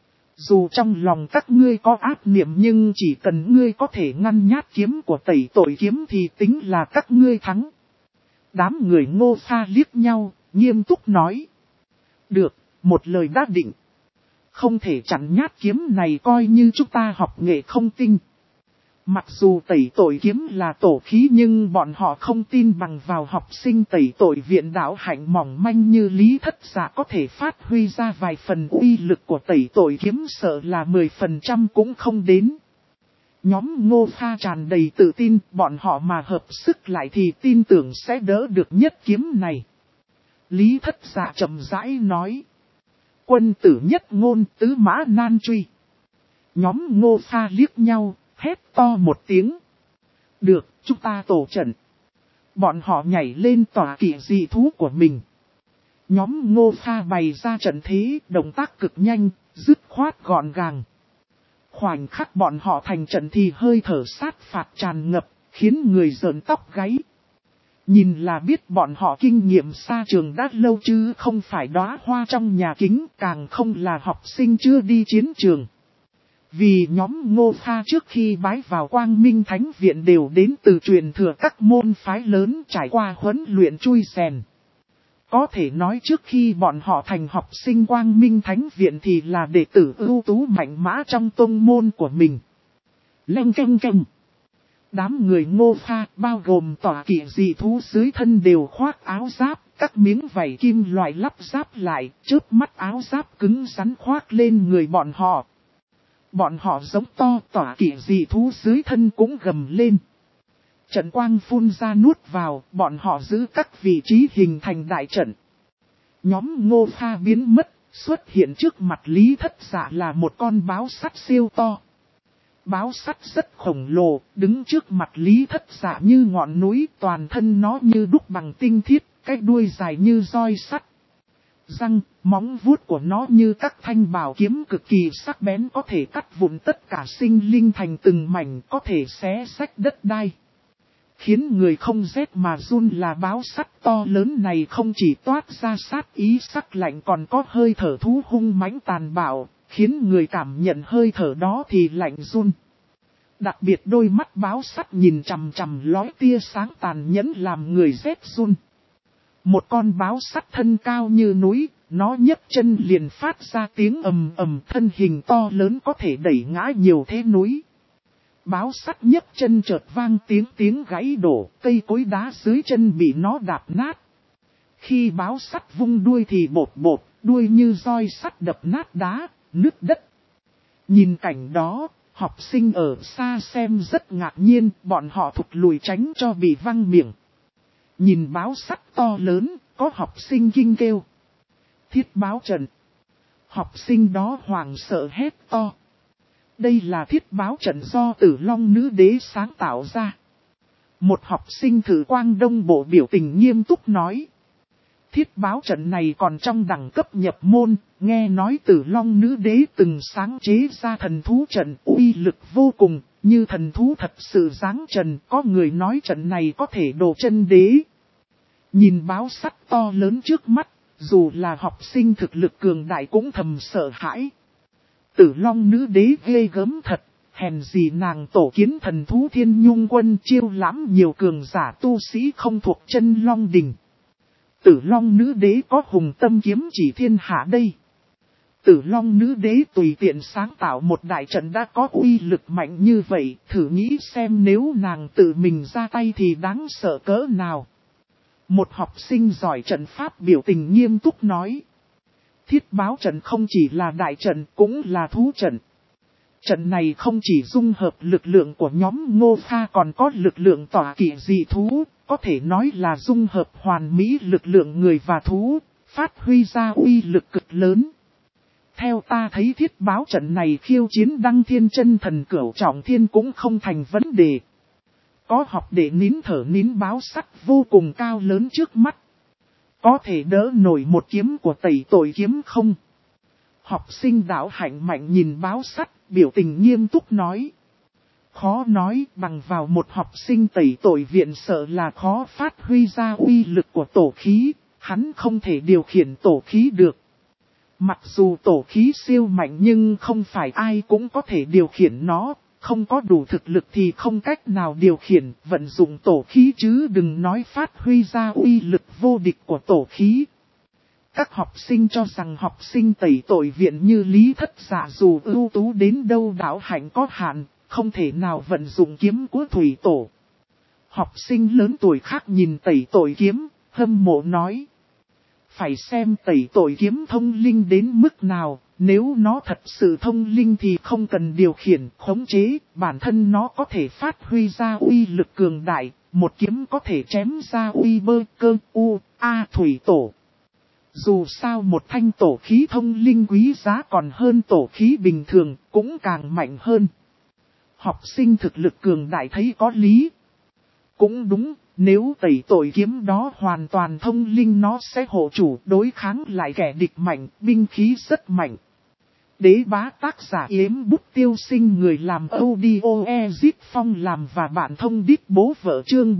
Dù trong lòng các ngươi có ác niệm nhưng chỉ cần ngươi có thể ngăn nhát kiếm của tẩy tội kiếm thì tính là các ngươi thắng. Đám người Ngô Pha liếc nhau, nghiêm túc nói. Được, một lời đã định. Không thể chặn nhát kiếm này coi như chúng ta học nghệ không tinh. Mặc dù tẩy tội kiếm là tổ khí nhưng bọn họ không tin bằng vào học sinh tẩy tội viện đạo hạnh mỏng manh như Lý Thất Dạ có thể phát huy ra vài phần uy lực của tẩy tội kiếm, sợ là 10% cũng không đến. Nhóm Ngô Pha tràn đầy tự tin, bọn họ mà hợp sức lại thì tin tưởng sẽ đỡ được nhất kiếm này. Lý Thất Dạ chậm rãi nói. Quân tử nhất ngôn, tứ mã nan truy. Nhóm Ngô Pha liếc nhau, hét to một tiếng. Được, chúng ta tổ trận. Bọn họ nhảy lên tỏa kỵ dị thú của mình. Nhóm Ngô Pha bày ra trận thế, động tác cực nhanh, dứt khoát gọn gàng. Khoảnh khắc bọn họ thành trận thì hơi thở sát phạt tràn ngập, khiến người rợn tóc gáy. Nhìn là biết bọn họ kinh nghiệm xa trường đã lâu chứ không phải đóa hoa trong nhà kính, càng không là học sinh chưa đi chiến trường. Vì nhóm Ngô Pha trước khi bái vào Quang Minh Thánh Viện đều đến từ truyền thừa các môn phái lớn, trải qua huấn luyện chui rèn. Có thể nói trước khi bọn họ thành học sinh Quang Minh Thánh Viện thì là đệ tử ưu tú mạnh mã trong tông môn của mình. Leng keng keng. Đám người Ngô Pha bao gồm tỏa kỵ dị thú dưới thân đều khoác áo giáp, các miếng vảy kim loại lắp ráp lại, chớp mắt áo giáp cứng rắn khoác lên người bọn họ. Bọn họ giống to, tỏa kỵ dị thú dưới thân cũng gầm lên. Trận quang phun ra nuốt vào, bọn họ giữ các vị trí hình thành đại trận. Nhóm Ngô Pha biến mất, xuất hiện trước mặt Lý Thất Dạ là một con báo sắt siêu to. Báo sắt rất khổng lồ, đứng trước mặt Lý Thất Dạ như ngọn núi, toàn thân nó như đúc bằng tinh thiết, cái đuôi dài như roi sắt. Răng, móng vuốt của nó như các thanh bảo kiếm cực kỳ sắc bén, có thể cắt vụn tất cả sinh linh thành từng mảnh, có thể xé rách đất đai. Khiến người không rét mà run là báo sắt to lớn này không chỉ toát ra sát ý sắc lạnh còn có hơi thở thú hung mãnh tàn bạo, khiến người cảm nhận hơi thở đó thì lạnh run. Đặc biệt đôi mắt báo sắt nhìn chằm chằm lóe tia sáng tàn nhẫn làm người rét run. Một con báo sắt thân cao như núi, nó nhấc chân liền phát ra tiếng ầm ầm, thân hình to lớn có thể đẩy ngã nhiều thế núi. Báo sắt nhấc chân chợt vang tiếng gãy đổ, cây cối đá dưới chân bị nó đạp nát. Khi báo sắt vung đuôi thì bột bột, đuôi như roi sắt đập nát đá, nứt đất. Nhìn cảnh đó, học sinh ở xa xem rất ngạc nhiên, bọn họ thụt lùi tránh cho bị văng miệng. Nhìn báo sắt to lớn, có học sinh kinh kêu: thiết báo trận. Học sinh đó hoảng sợ hét to: đây là thiết báo trận do Tử Long Nữ Đế sáng tạo ra. Một học sinh Thử Quang Đông Bộ biểu tình nghiêm túc nói: thiết báo trận này còn trong đẳng cấp nhập môn, nghe nói Tử Long Nữ Đế từng sáng chế ra thần thú trận uy lực vô cùng, như thần thú thật sự giáng trần, có người nói trận này có thể đổ chân đế. Nhìn báo sắt to lớn trước mắt, dù là học sinh thực lực cường đại cũng thầm sợ hãi. Tử Long Nữ Đế ghê gớm thật, hèn gì nàng tổ kiến thần thú Thiên Nhung Quân chiêu lãm nhiều cường giả tu sĩ không thuộc chân Long Đình. Tử Long Nữ Đế có hùng tâm kiếm chỉ thiên hạ đây. Tử Long Nữ Đế tùy tiện sáng tạo một đại trận đã có uy lực mạnh như vậy, thử nghĩ xem nếu nàng tự mình ra tay thì đáng sợ cỡ nào. Một học sinh giỏi trận pháp biểu tình nghiêm túc nói: thiết báo trận không chỉ là đại trận cũng là thú trận. Trận này không chỉ dung hợp lực lượng của nhóm Ngô Pha còn có lực lượng tỏa kỵ dị thú, có thể nói là dung hợp hoàn mỹ lực lượng người và thú, phát huy ra uy lực cực lớn. Theo ta thấy thiết báo trận này khiêu chiến Đăng Thiên Chân Thần Cửu Trọng Thiên cũng không thành vấn đề. Có học để nín thở nín báo sắt vô cùng cao lớn trước mắt. Có thể đỡ nổi một kiếm của Tẩy Tội Kiếm không? Học sinh đạo hạnh mạnh nhìn báo sắt, biểu tình nghiêm túc nói: khó nói, bằng vào một học sinh Tẩy Tội viện sợ là khó phát huy ra uy lực của tổ khí, hắn không thể điều khiển tổ khí được. Mặc dù tổ khí siêu mạnh nhưng không phải ai cũng có thể điều khiển nó, không có đủ thực lực thì không cách nào điều khiển, vận dụng tổ khí chứ đừng nói phát huy ra uy lực vô địch của tổ khí. Các học sinh cho rằng học sinh Tẩy Tội viện như Lý Thất Dạ dù ưu tú đến đâu đạo hạnh có hạn, không thể nào vận dụng kiếm của Thủy Tổ. Học sinh lớn tuổi khác nhìn Tẩy Tội kiếm, hâm mộ nói: phải xem Tẩy Tội kiếm thông linh đến mức nào, nếu nó thật sự thông linh thì không cần điều khiển, khống chế, bản thân nó có thể phát huy ra uy lực cường đại, một kiếm có thể chém ra uy bơ cơ Thủy Tổ. Dù sao một thanh tổ khí thông linh quý giá còn hơn tổ khí bình thường, cũng càng mạnh hơn. Học sinh thực lực cường đại thấy có lý. Cũng đúng, nếu Tẩy Tội kiếm đó hoàn toàn thông linh nó sẽ hộ chủ đối kháng lại kẻ địch mạnh, binh khí rất mạnh. Đế Bá tác giả Yếm Bút Tiêu Sinh, người làm audio Ezit Phong làm và bạn thông đít bố vợ, chương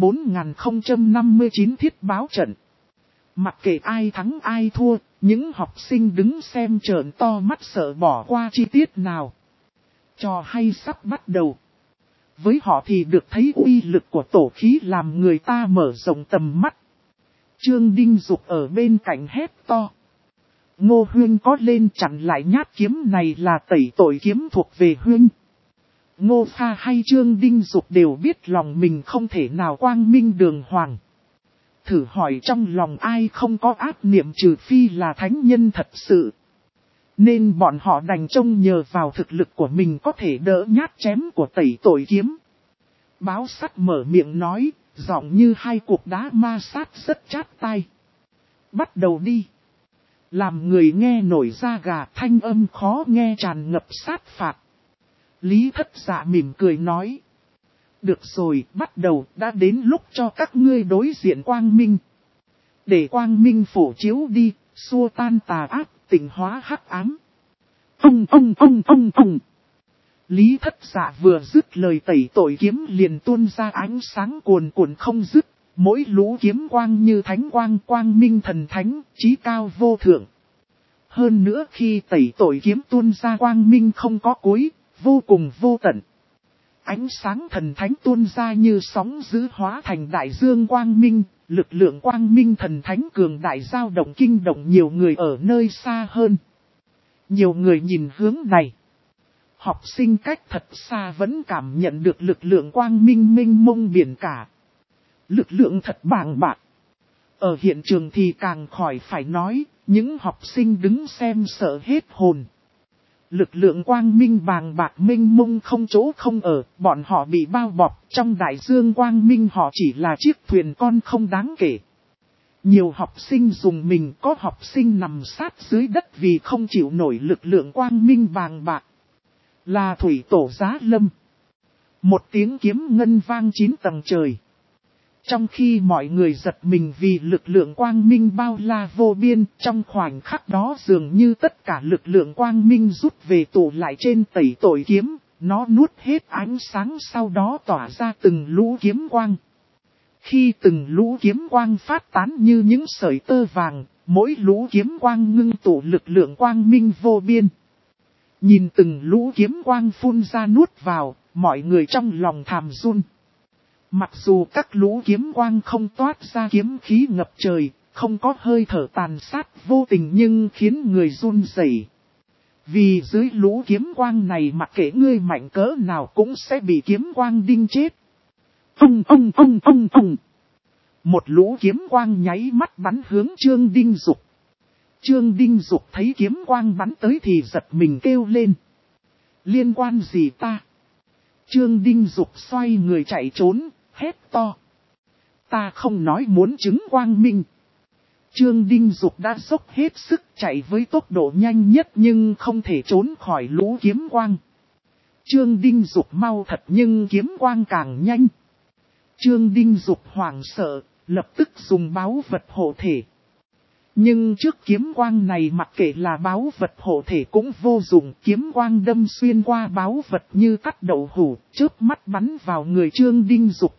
4059 thiết báo trận. Mặc kệ ai thắng ai thua, những học sinh đứng xem trợn to mắt sợ bỏ qua chi tiết nào. Trò hay sắp bắt đầu. Với họ thì được thấy uy lực của tổ khí làm người ta mở rộng tầm mắt. Trương Đinh Dục ở bên cạnh hét to: Ngô Huyên có lên chặn lại nhát kiếm này là Tẩy Tội kiếm thuộc về Huyên. Ngô Pha hay Trương Đinh Dục đều biết lòng mình không thể nào quang minh đường hoàng. Thử hỏi trong lòng ai không có ác niệm trừ phi là thánh nhân thật sự. Nên bọn họ đành trông nhờ vào thực lực của mình có thể đỡ nhát chém của Tẩy Tội kiếm. Báo sắt mở miệng nói, giọng như hai cục đá ma sát rất chát tai. Bắt đầu đi. Làm người nghe nổi da gà, thanh âm khó nghe tràn ngập sát phạt. Lý Thất Dạ mỉm cười nói: được rồi, bắt đầu, đã đến lúc cho các ngươi đối diện quang minh. Để quang minh phổ chiếu đi, xua tan tà ác, tỉnh hóa hắc ám. Ông. Lý Thất Dạ vừa dứt lời, Tẩy Tội kiếm liền tuôn ra ánh sáng cuồn cuộn không dứt. Mỗi lũ kiếm quang như thánh quang, quang minh thần thánh, chí cao vô thượng. Hơn nữa khi Tẩy Tội kiếm tuôn ra quang minh không có cuối, vô cùng vô tận. Ánh sáng thần thánh tuôn ra như sóng dữ hóa thành đại dương quang minh, lực lượng quang minh thần thánh cường đại dao động kinh động nhiều người ở nơi xa hơn. Nhiều người nhìn hướng này. Học sinh cách thật xa vẫn cảm nhận được lực lượng quang minh mênh mông biển cả. Lực lượng thật bàng bạc. Ở hiện trường thì càng khỏi phải nói, những học sinh đứng xem sợ hết hồn. Lực lượng quang minh bàng bạc mênh mông không chỗ không ở, bọn họ bị bao bọc trong đại dương quang minh, họ chỉ là chiếc thuyền con không đáng kể. Nhiều học sinh dùng mình, có học sinh nằm sát dưới đất vì không chịu nổi lực lượng quang minh bàng bạc. Là thủy tổ giá lâm. Một tiếng kiếm ngân vang 9 tầng trời. Trong khi mọi người giật mình vì lực lượng quang minh bao la vô biên, trong khoảnh khắc đó dường như tất cả lực lượng quang minh rút về tụ lại trên tẩy tội kiếm, nó nuốt hết ánh sáng sau đó tỏa ra từng lũ kiếm quang. Khi từng lũ kiếm quang phát tán như những sợi tơ vàng, mỗi lũ kiếm quang ngưng tụ lực lượng quang minh vô biên. Nhìn từng lũ kiếm quang phun ra nuốt vào, mọi người trong lòng thàm run. Mặc dù các lũ kiếm quang không toát ra kiếm khí ngập trời, không có hơi thở tàn sát vô tình nhưng khiến người run rẩy. Vì dưới lũ kiếm quang này mặc kệ ngươi mạnh cỡ nào cũng sẽ bị kiếm quang đinh chết. Một lũ kiếm quang nháy mắt bắn hướng Trương Đinh Dục. Trương Đinh Dục thấy kiếm quang bắn tới thì giật mình kêu lên. Liên quan gì ta? Trương Đinh Dục xoay người chạy trốn, hét to. Ta không nói muốn chứng quang minh. Trương Đinh Dục đã dốc hết sức chạy với tốc độ nhanh nhất nhưng không thể trốn khỏi lũ kiếm quang. Trương Đinh Dục mau thật nhưng kiếm quang càng nhanh. Trương Đinh Dục hoảng sợ, lập tức dùng báu vật hộ thể. Nhưng trước kiếm quang này mặc kệ là báu vật hộ thể cũng vô dụng, kiếm quang đâm xuyên qua báu vật như cắt đậu hủ, chớp mắt bắn vào người Trương Đinh Dục.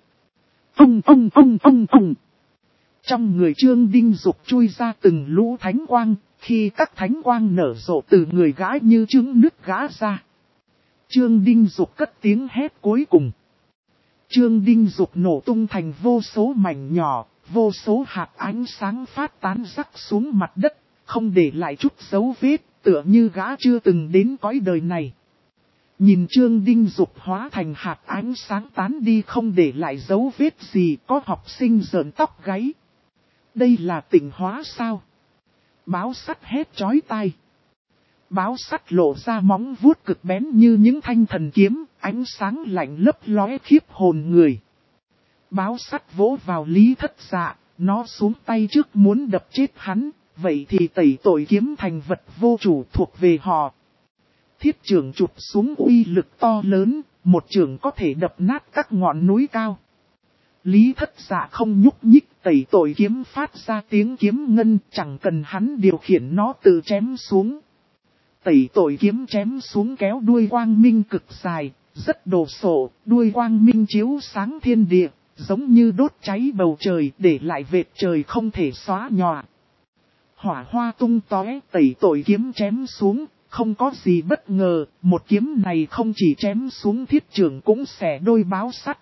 Trong người Trương Đinh Dục chui ra từng lũ thánh quang, khi các thánh quang nở rộ từ người gã như trứng nứt gã ra. Trương Đinh Dục cất tiếng hét cuối cùng. Trương Đinh Dục nổ tung thành vô số mảnh nhỏ, vô số hạt ánh sáng phát tán rắc xuống mặt đất, không để lại chút dấu vết, tựa như gã chưa từng đến cõi đời này. Nhìn Trương Đinh Dục hóa thành hạt ánh sáng tán đi không để lại dấu vết gì, có học sinh rợn tóc gáy. Đây là tịnh hóa sao? Báo sắt hét chói tai. Báo sắt lộ ra móng vuốt cực bén như những thanh thần kiếm, ánh sáng lạnh lấp lóe khiếp hồn người. Báo sắt vỗ vào Lý Thất Dạ, nó xuống tay trước muốn đập chết hắn, vậy thì tẩy tội kiếm thành vật vô chủ thuộc về họ. Thiết chưởng chụp xuống uy lực to lớn, một chưởng có thể đập nát các ngọn núi cao. Lý Thất Dạ không nhúc nhích, tẩy tội kiếm phát ra tiếng kiếm ngân, chẳng cần hắn điều khiển nó tự chém xuống. Tẩy tội kiếm chém xuống kéo đuôi quang minh cực dài, rất đồ sộ, đuôi quang minh chiếu sáng thiên địa, giống như đốt cháy bầu trời để lại vệt trời không thể xóa nhòa. Hỏa hoa tung tóe, tẩy tội kiếm chém xuống, không có gì bất ngờ, một kiếm này không chỉ chém xuống thiết chưởng cũng xẻ đôi báo sắt.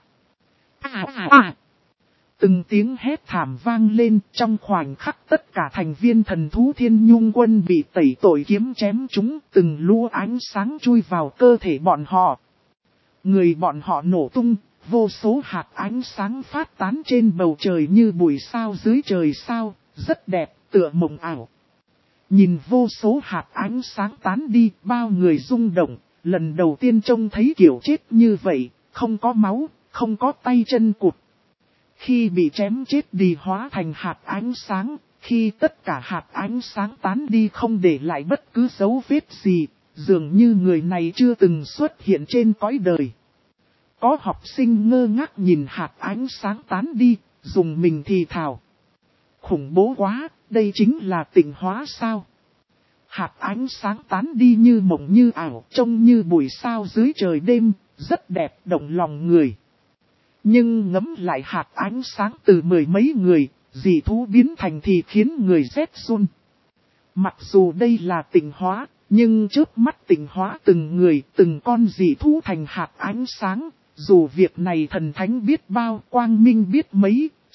Từng tiếng hét thảm vang lên, trong khoảnh khắc tất cả thành viên thần thú Thiên Nhung quân bị tẩy tội kiếm chém trúng, từng lũ ánh sáng chui vào cơ thể bọn họ. Người bọn họ nổ tung, vô số hạt ánh sáng phát tán trên bầu trời như bụi sao dưới trời sao, rất đẹp, tựa mộng ảo. Nhìn vô số hạt ánh sáng tán đi, bao người rung động, lần đầu tiên trông thấy kiểu chết như vậy, không có máu, không có tay chân cụt. Khi bị chém chết đi hóa thành hạt ánh sáng, khi tất cả hạt ánh sáng tán đi không để lại bất cứ dấu vết gì, dường như người này chưa từng xuất hiện trên cõi đời. Có học sinh ngơ ngác nhìn hạt ánh sáng tán đi, dùng mình thì thào. Khủng bố quá, đây chính là tịnh hóa sao? Hạt ánh sáng tán đi như mộng như ảo, trông như bụi sao dưới trời đêm, rất đẹp động lòng người. Nhưng ngẫm lại hạt ánh sáng từ mười mấy người, dị thú biến thành thì khiến người rét run. Mặc dù đây là tịnh hóa, nhưng chớp mắt tịnh hóa từng người, từng con dị thú thành hạt ánh sáng. Dù việc này thần thánh biết bao, quang minh biết mấy,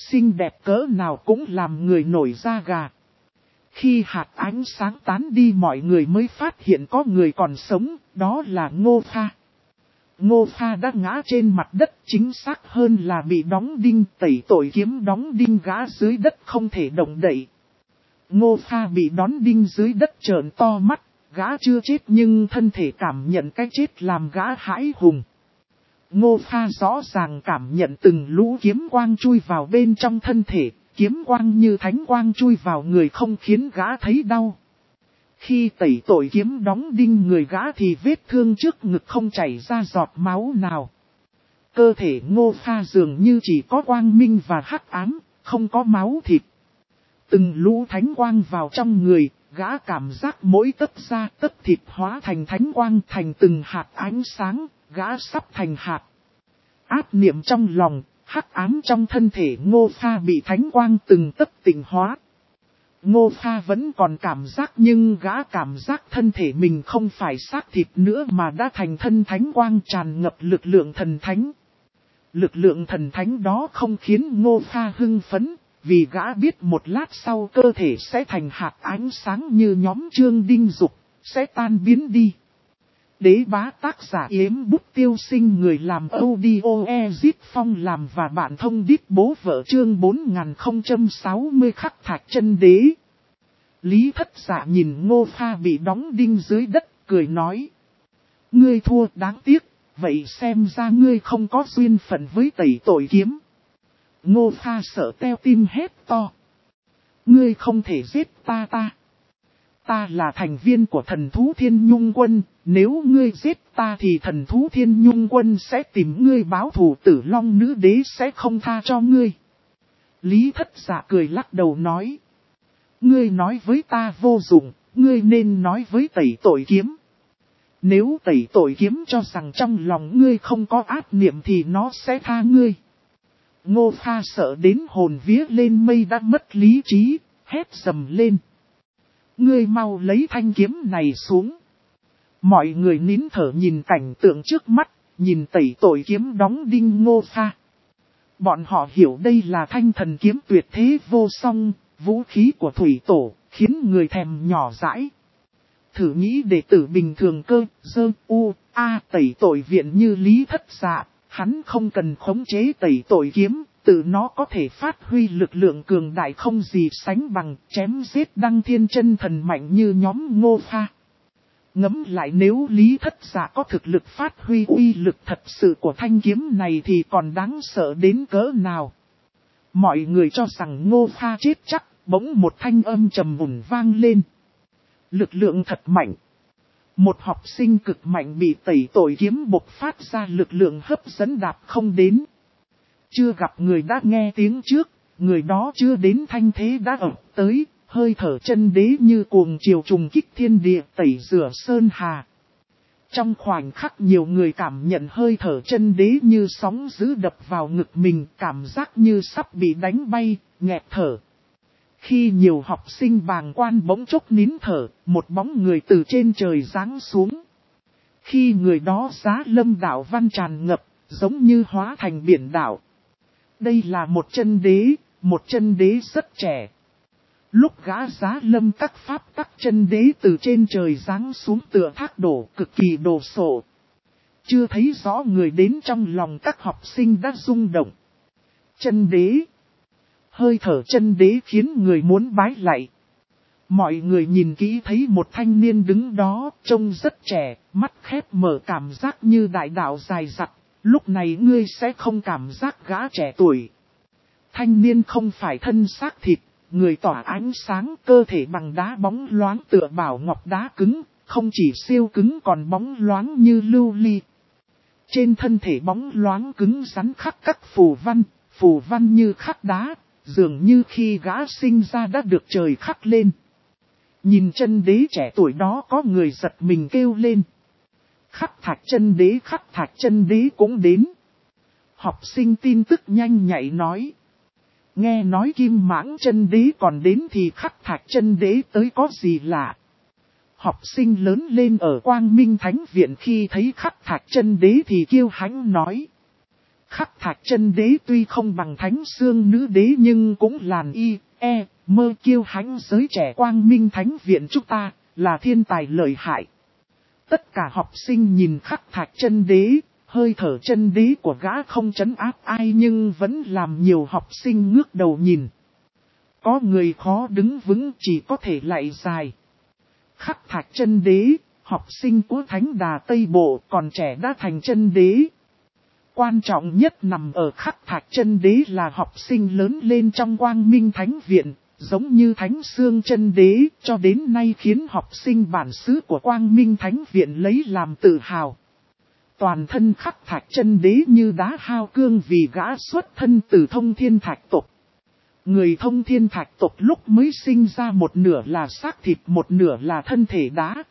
xinh đẹp cỡ nào cũng làm người nổi da gà. Khi hạt ánh sáng tán đi mọi người mới phát hiện có người còn sống, đó là Ngô Pha. Ngô Pha đã ngã trên mặt đất, chính xác hơn là bị đóng đinh, tẩy tội kiếm đóng đinh gã dưới đất không thể động đậy. Ngô Pha bị đóng đinh dưới đất trợn to mắt, gã chưa chết nhưng thân thể cảm nhận cái chết làm gã hãi hùng. Ngô Pha rõ ràng cảm nhận từng lũ kiếm quang chui vào bên trong thân thể, kiếm quang như thánh quang chui vào người không khiến gã thấy đau. Khi tẩy tội kiếm đóng đinh người gã thì vết thương trước ngực không chảy ra giọt máu nào. Cơ thể Ngô Pha dường như chỉ có quang minh và hắc ám, không có máu thịt. Từng lũ thánh quang vào trong người, gã cảm giác mỗi tấc da tấc thịt hóa thành thánh quang, thành từng hạt ánh sáng, gã sắp thành hạt. Áp niệm trong lòng, hắc ám trong thân thể Ngô Pha bị thánh quang từng tấc tịnh hóa. Ngô Pha vẫn còn cảm giác nhưng gã cảm giác thân thể mình không phải xác thịt nữa mà đã thành thân thánh quang tràn ngập lực lượng thần thánh. Lực lượng thần thánh đó không khiến Ngô Pha hưng phấn, vì gã biết một lát sau cơ thể sẽ thành hạt ánh sáng như nhóm Trương Đinh Dục, sẽ tan biến đi. Đế bá tác giả Yếm Bút Tiêu Sinh, người làm audio Ezit Phong làm và bạn thông đít bố vợ, chương 4060 Khắc Thạch Chân Đế. Lý Thất Dạ nhìn Ngô Pha bị đóng đinh dưới đất, cười nói: Ngươi thua, đáng tiếc, vậy xem ra ngươi không có duyên phận với tẩy tội kiếm. Ngô Pha sợ teo tim hét to: Ngươi không thể giết ta. Ta là thành viên của thần thú Thiên Nhung Quân, nếu ngươi giết ta thì thần thú Thiên Nhung Quân sẽ tìm ngươi báo thù, Tử Long Nữ Đế sẽ không tha cho ngươi. Lý Thất Dạ cười lắc đầu nói: Ngươi nói với ta vô dụng, ngươi nên nói với tẩy tội kiếm. Nếu tẩy tội kiếm cho rằng trong lòng ngươi không có ác niệm thì nó sẽ tha ngươi. Ngô Pha sợ đến hồn vía lên mây đã mất lý trí, hét dầm lên: Ngươi mau lấy thanh kiếm này xuống. Mọi người nín thở nhìn cảnh tượng trước mắt, nhìn tẩy tội kiếm đóng đinh Ngô Pha. Bọn họ hiểu đây là thanh thần kiếm tuyệt thế vô song, vũ khí của thủy tổ, khiến người thèm nhỏ dãi. Thử nghĩ đệ tử bình thường cơ, tẩy tội viện như Lý Thất Dạ, hắn không cần khống chế tẩy tội kiếm, tự nó có thể phát huy lực lượng cường đại không gì sánh bằng, chém giết đăng thiên chân thần mạnh như nhóm Ngô Pha. Ngẫm lại, nếu Lý Thất Dạ có thực lực phát huy uy lực thật sự của thanh kiếm này thì còn đáng sợ đến cỡ nào. Mọi người cho rằng Ngô Pha chết chắc, bỗng một thanh âm trầm mùn vang lên. Lực lượng thật mạnh. Một học sinh cực mạnh bị tẩy tội kiếm bộc phát ra lực lượng hấp dẫn đạp không đến. Chưa gặp người đã nghe tiếng trước, người đó chưa đến thanh thế đã ập tới, hơi thở chân đế như cuồng triều trùng kích thiên địa, tẩy rửa sơn hà. Trong khoảnh khắc nhiều người cảm nhận hơi thở chân đế như sóng dữ đập vào ngực mình, cảm giác như sắp bị đánh bay, nghẹt thở. Khi nhiều học sinh bàng quan bỗng chốc nín thở, một bóng người từ trên trời giáng xuống. Khi người đó giá lâm đạo văn tràn ngập, giống như hóa thành biển đảo. Đây là một chân đế rất trẻ. Lúc gã giá lâm các pháp tắc chân đế từ trên trời giáng xuống tựa thác đổ, cực kỳ đồ sộ. Chưa thấy rõ người đến trong lòng các học sinh đã rung động. Chân đế. Hơi thở chân đế khiến người muốn bái lạy. Mọi người nhìn kỹ thấy một thanh niên đứng đó, trông rất trẻ, mắt khép mở, cảm giác như đại đạo dài dặt. Lúc này ngươi sẽ không cảm giác gã trẻ tuổi. Thanh niên không phải thân xác thịt, người tỏa ánh sáng, cơ thể bằng đá bóng loáng tựa bảo ngọc đá cứng, không chỉ siêu cứng còn bóng loáng như lưu ly. Trên thân thể bóng loáng cứng rắn khắc các phù văn như khắc đá, dường như khi gã sinh ra đã được trời khắc lên. Nhìn chân đế trẻ tuổi đó có người giật mình kêu lên. Khắc thạch chân đế cũng đến. Học sinh tin tức nhanh nhạy nói. Nghe nói Kim Mãng chân đế còn đến thì Khắc thạch chân đế tới có gì lạ. Học sinh lớn lên ở Quang Minh Thánh Viện khi thấy Khắc thạch chân đế thì kiêu hãnh nói. Khắc Thạch Chân Đế tuy không bằng Thánh Xương Nữ Đế nhưng cũng làn mơ kiêu hãnh giới trẻ Quang Minh Thánh Viện chúng ta, là thiên tài lợi hại. Tất cả học sinh nhìn Khắc Thạch Chân Đế, hơi thở chân đế của gã không trấn áp ai nhưng vẫn làm nhiều học sinh ngước đầu nhìn. Có người khó đứng vững chỉ có thể lạy dài. Khắc Thạch Chân Đế, học sinh của Thánh Đà Tây Bộ còn trẻ đã thành chân đế. Quan trọng nhất nằm ở Khắc Thạch Chân Đế là học sinh lớn lên trong Quang Minh Thánh Viện, giống như Thánh Xương Chân Đế, cho đến nay khiến học sinh bản xứ của Quang Minh Thánh Viện lấy làm tự hào. Toàn thân Khắc Thạch Chân Đế như đá hao cương vì gã xuất thân từ Thông Thiên Thạch tộc. Người Thông Thiên Thạch tộc lúc mới sinh ra một nửa là xác thịt một nửa là thân thể đá.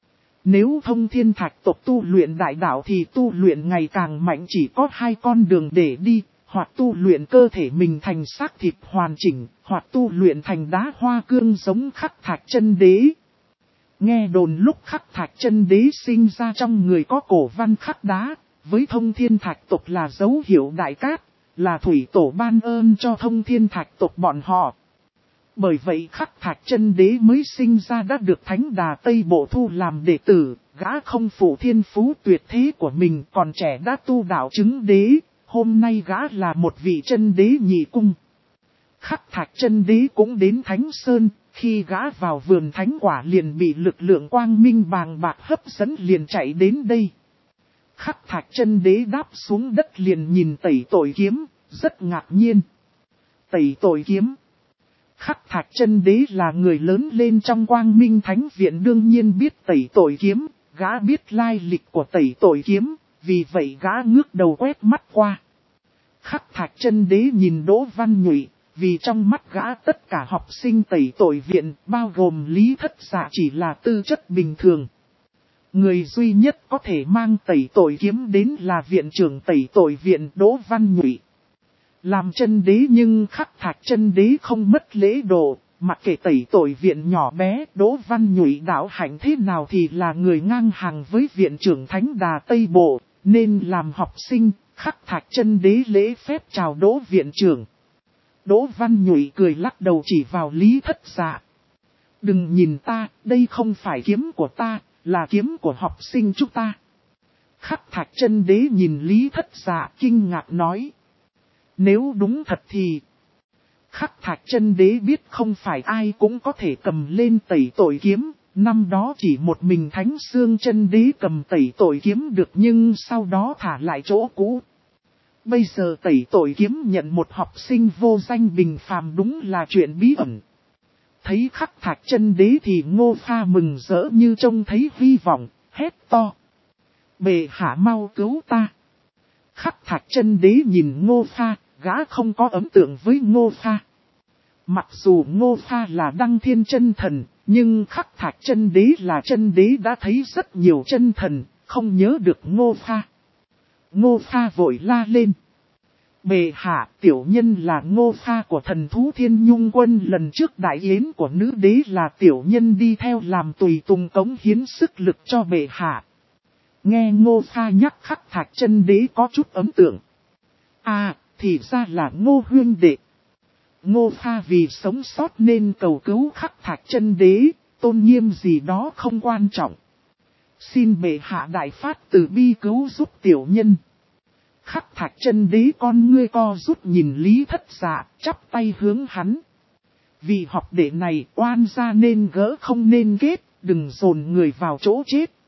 Nếu Thông Thiên Thạch tộc tu luyện đại đạo thì tu luyện ngày càng mạnh chỉ có hai con đường để đi, hoặc tu luyện cơ thể mình thành xác thịt hoàn chỉnh, hoặc tu luyện thành đá hoa cương giống Khắc Thạch Chân Đế. Nghe đồn lúc Khắc Thạch Chân Đế sinh ra trong người có cổ văn khắc đá, với Thông Thiên Thạch tộc là dấu hiệu đại cát, là thủy tổ ban ơn cho Thông Thiên Thạch tộc bọn họ. Bởi vậy Khắc Thạch Chân Đế mới sinh ra đã được Thánh Đà Tây Bộ thu làm đệ tử, gã không phụ thiên phú tuyệt thế của mình còn trẻ đã tu đạo chứng đế, hôm nay gã là một vị chân đế nhị cung. Khắc Thạch Chân Đế cũng đến Thánh Sơn, khi gã vào vườn thánh quả liền bị lực lượng quang minh bàng bạc hấp dẫn liền chạy đến đây. Khắc Thạch Chân Đế đáp xuống đất liền nhìn Tẩy Tội Kiếm, rất ngạc nhiên. Tẩy Tội Kiếm. Khắc Thạch Chân Đế là người lớn lên trong Quang Minh Thánh Viện đương nhiên biết Tẩy Tội Kiếm, gã biết lai lịch của Tẩy Tội Kiếm, vì vậy gã ngước đầu quét mắt qua. Khắc Thạch Chân Đế nhìn Đỗ Văn Nhụy, vì trong mắt gã tất cả học sinh Tẩy Tội Viện, bao gồm Lý Thất Dạ chỉ là tư chất bình thường. Người duy nhất có thể mang Tẩy Tội Kiếm đến là viện trưởng Tẩy Tội Viện Đỗ Văn Nhụy. Làm chân đế nhưng Khắc Thạch Chân Đế không mất lễ độ, mặc kệ Tẩy Tội Viện nhỏ bé Đỗ Văn Nhụy đạo hạnh thế nào thì là người ngang hàng với viện trưởng Thánh Đà Tây Bộ, nên làm học sinh, Khắc Thạch Chân Đế lễ phép chào Đỗ viện trưởng. Đỗ Văn Nhụy cười lắc đầu chỉ vào Lý Thất Dạ. Đừng nhìn ta, đây không phải kiếm của ta, là kiếm của học sinh chúng ta. Khắc Thạch Chân Đế nhìn Lý Thất Dạ kinh ngạc nói. Nếu đúng thật thì... Khắc Thạch Chân Đế biết không phải ai cũng có thể cầm lên Tẩy Tội Kiếm, năm đó chỉ một mình Thánh Xương Chân Đế cầm Tẩy Tội Kiếm được nhưng sau đó thả lại chỗ cũ. Bây giờ Tẩy Tội Kiếm nhận một học sinh vô danh bình phàm đúng là chuyện bí ẩn. Thấy Khắc Thạch Chân Đế thì Ngô Pha mừng rỡ như trông thấy hy vọng, hét to. Bệ hạ mau cứu ta. Khắc Thạch Chân Đế nhìn Ngô Pha, gã không có ấn tượng với Ngô Pha. Mặc dù Ngô Pha là Đăng Thiên Chân Thần, nhưng Khắc Thạch Chân Đế là chân đế đã thấy rất nhiều chân thần, không nhớ được Ngô Pha. Ngô Pha vội la lên. Bệ hạ, tiểu nhân là Ngô Pha của thần thú Thiên Nhung Quân, lần trước đại yến của nữ đế là tiểu nhân đi theo làm tùy tùng cống hiến sức lực cho bệ hạ. Nghe Ngô Pha nhắc Khắc Thạch Chân Đế có chút ấn tượng. À, thì ra là Ngô huynh đệ. Ngô Pha vì sống sót nên cầu cứu Khắc Thạch Chân Đế, tôn nghiêm gì đó không quan trọng. Xin bệ hạ đại phát từ bi cứu giúp tiểu nhân. Khắc Thạch Chân Đế con ngươi co rút nhìn Lý Thất Dạ, chắp tay hướng hắn. Vì học đệ này oan gia nên gỡ không nên kết, đừng dồn người vào chỗ chết.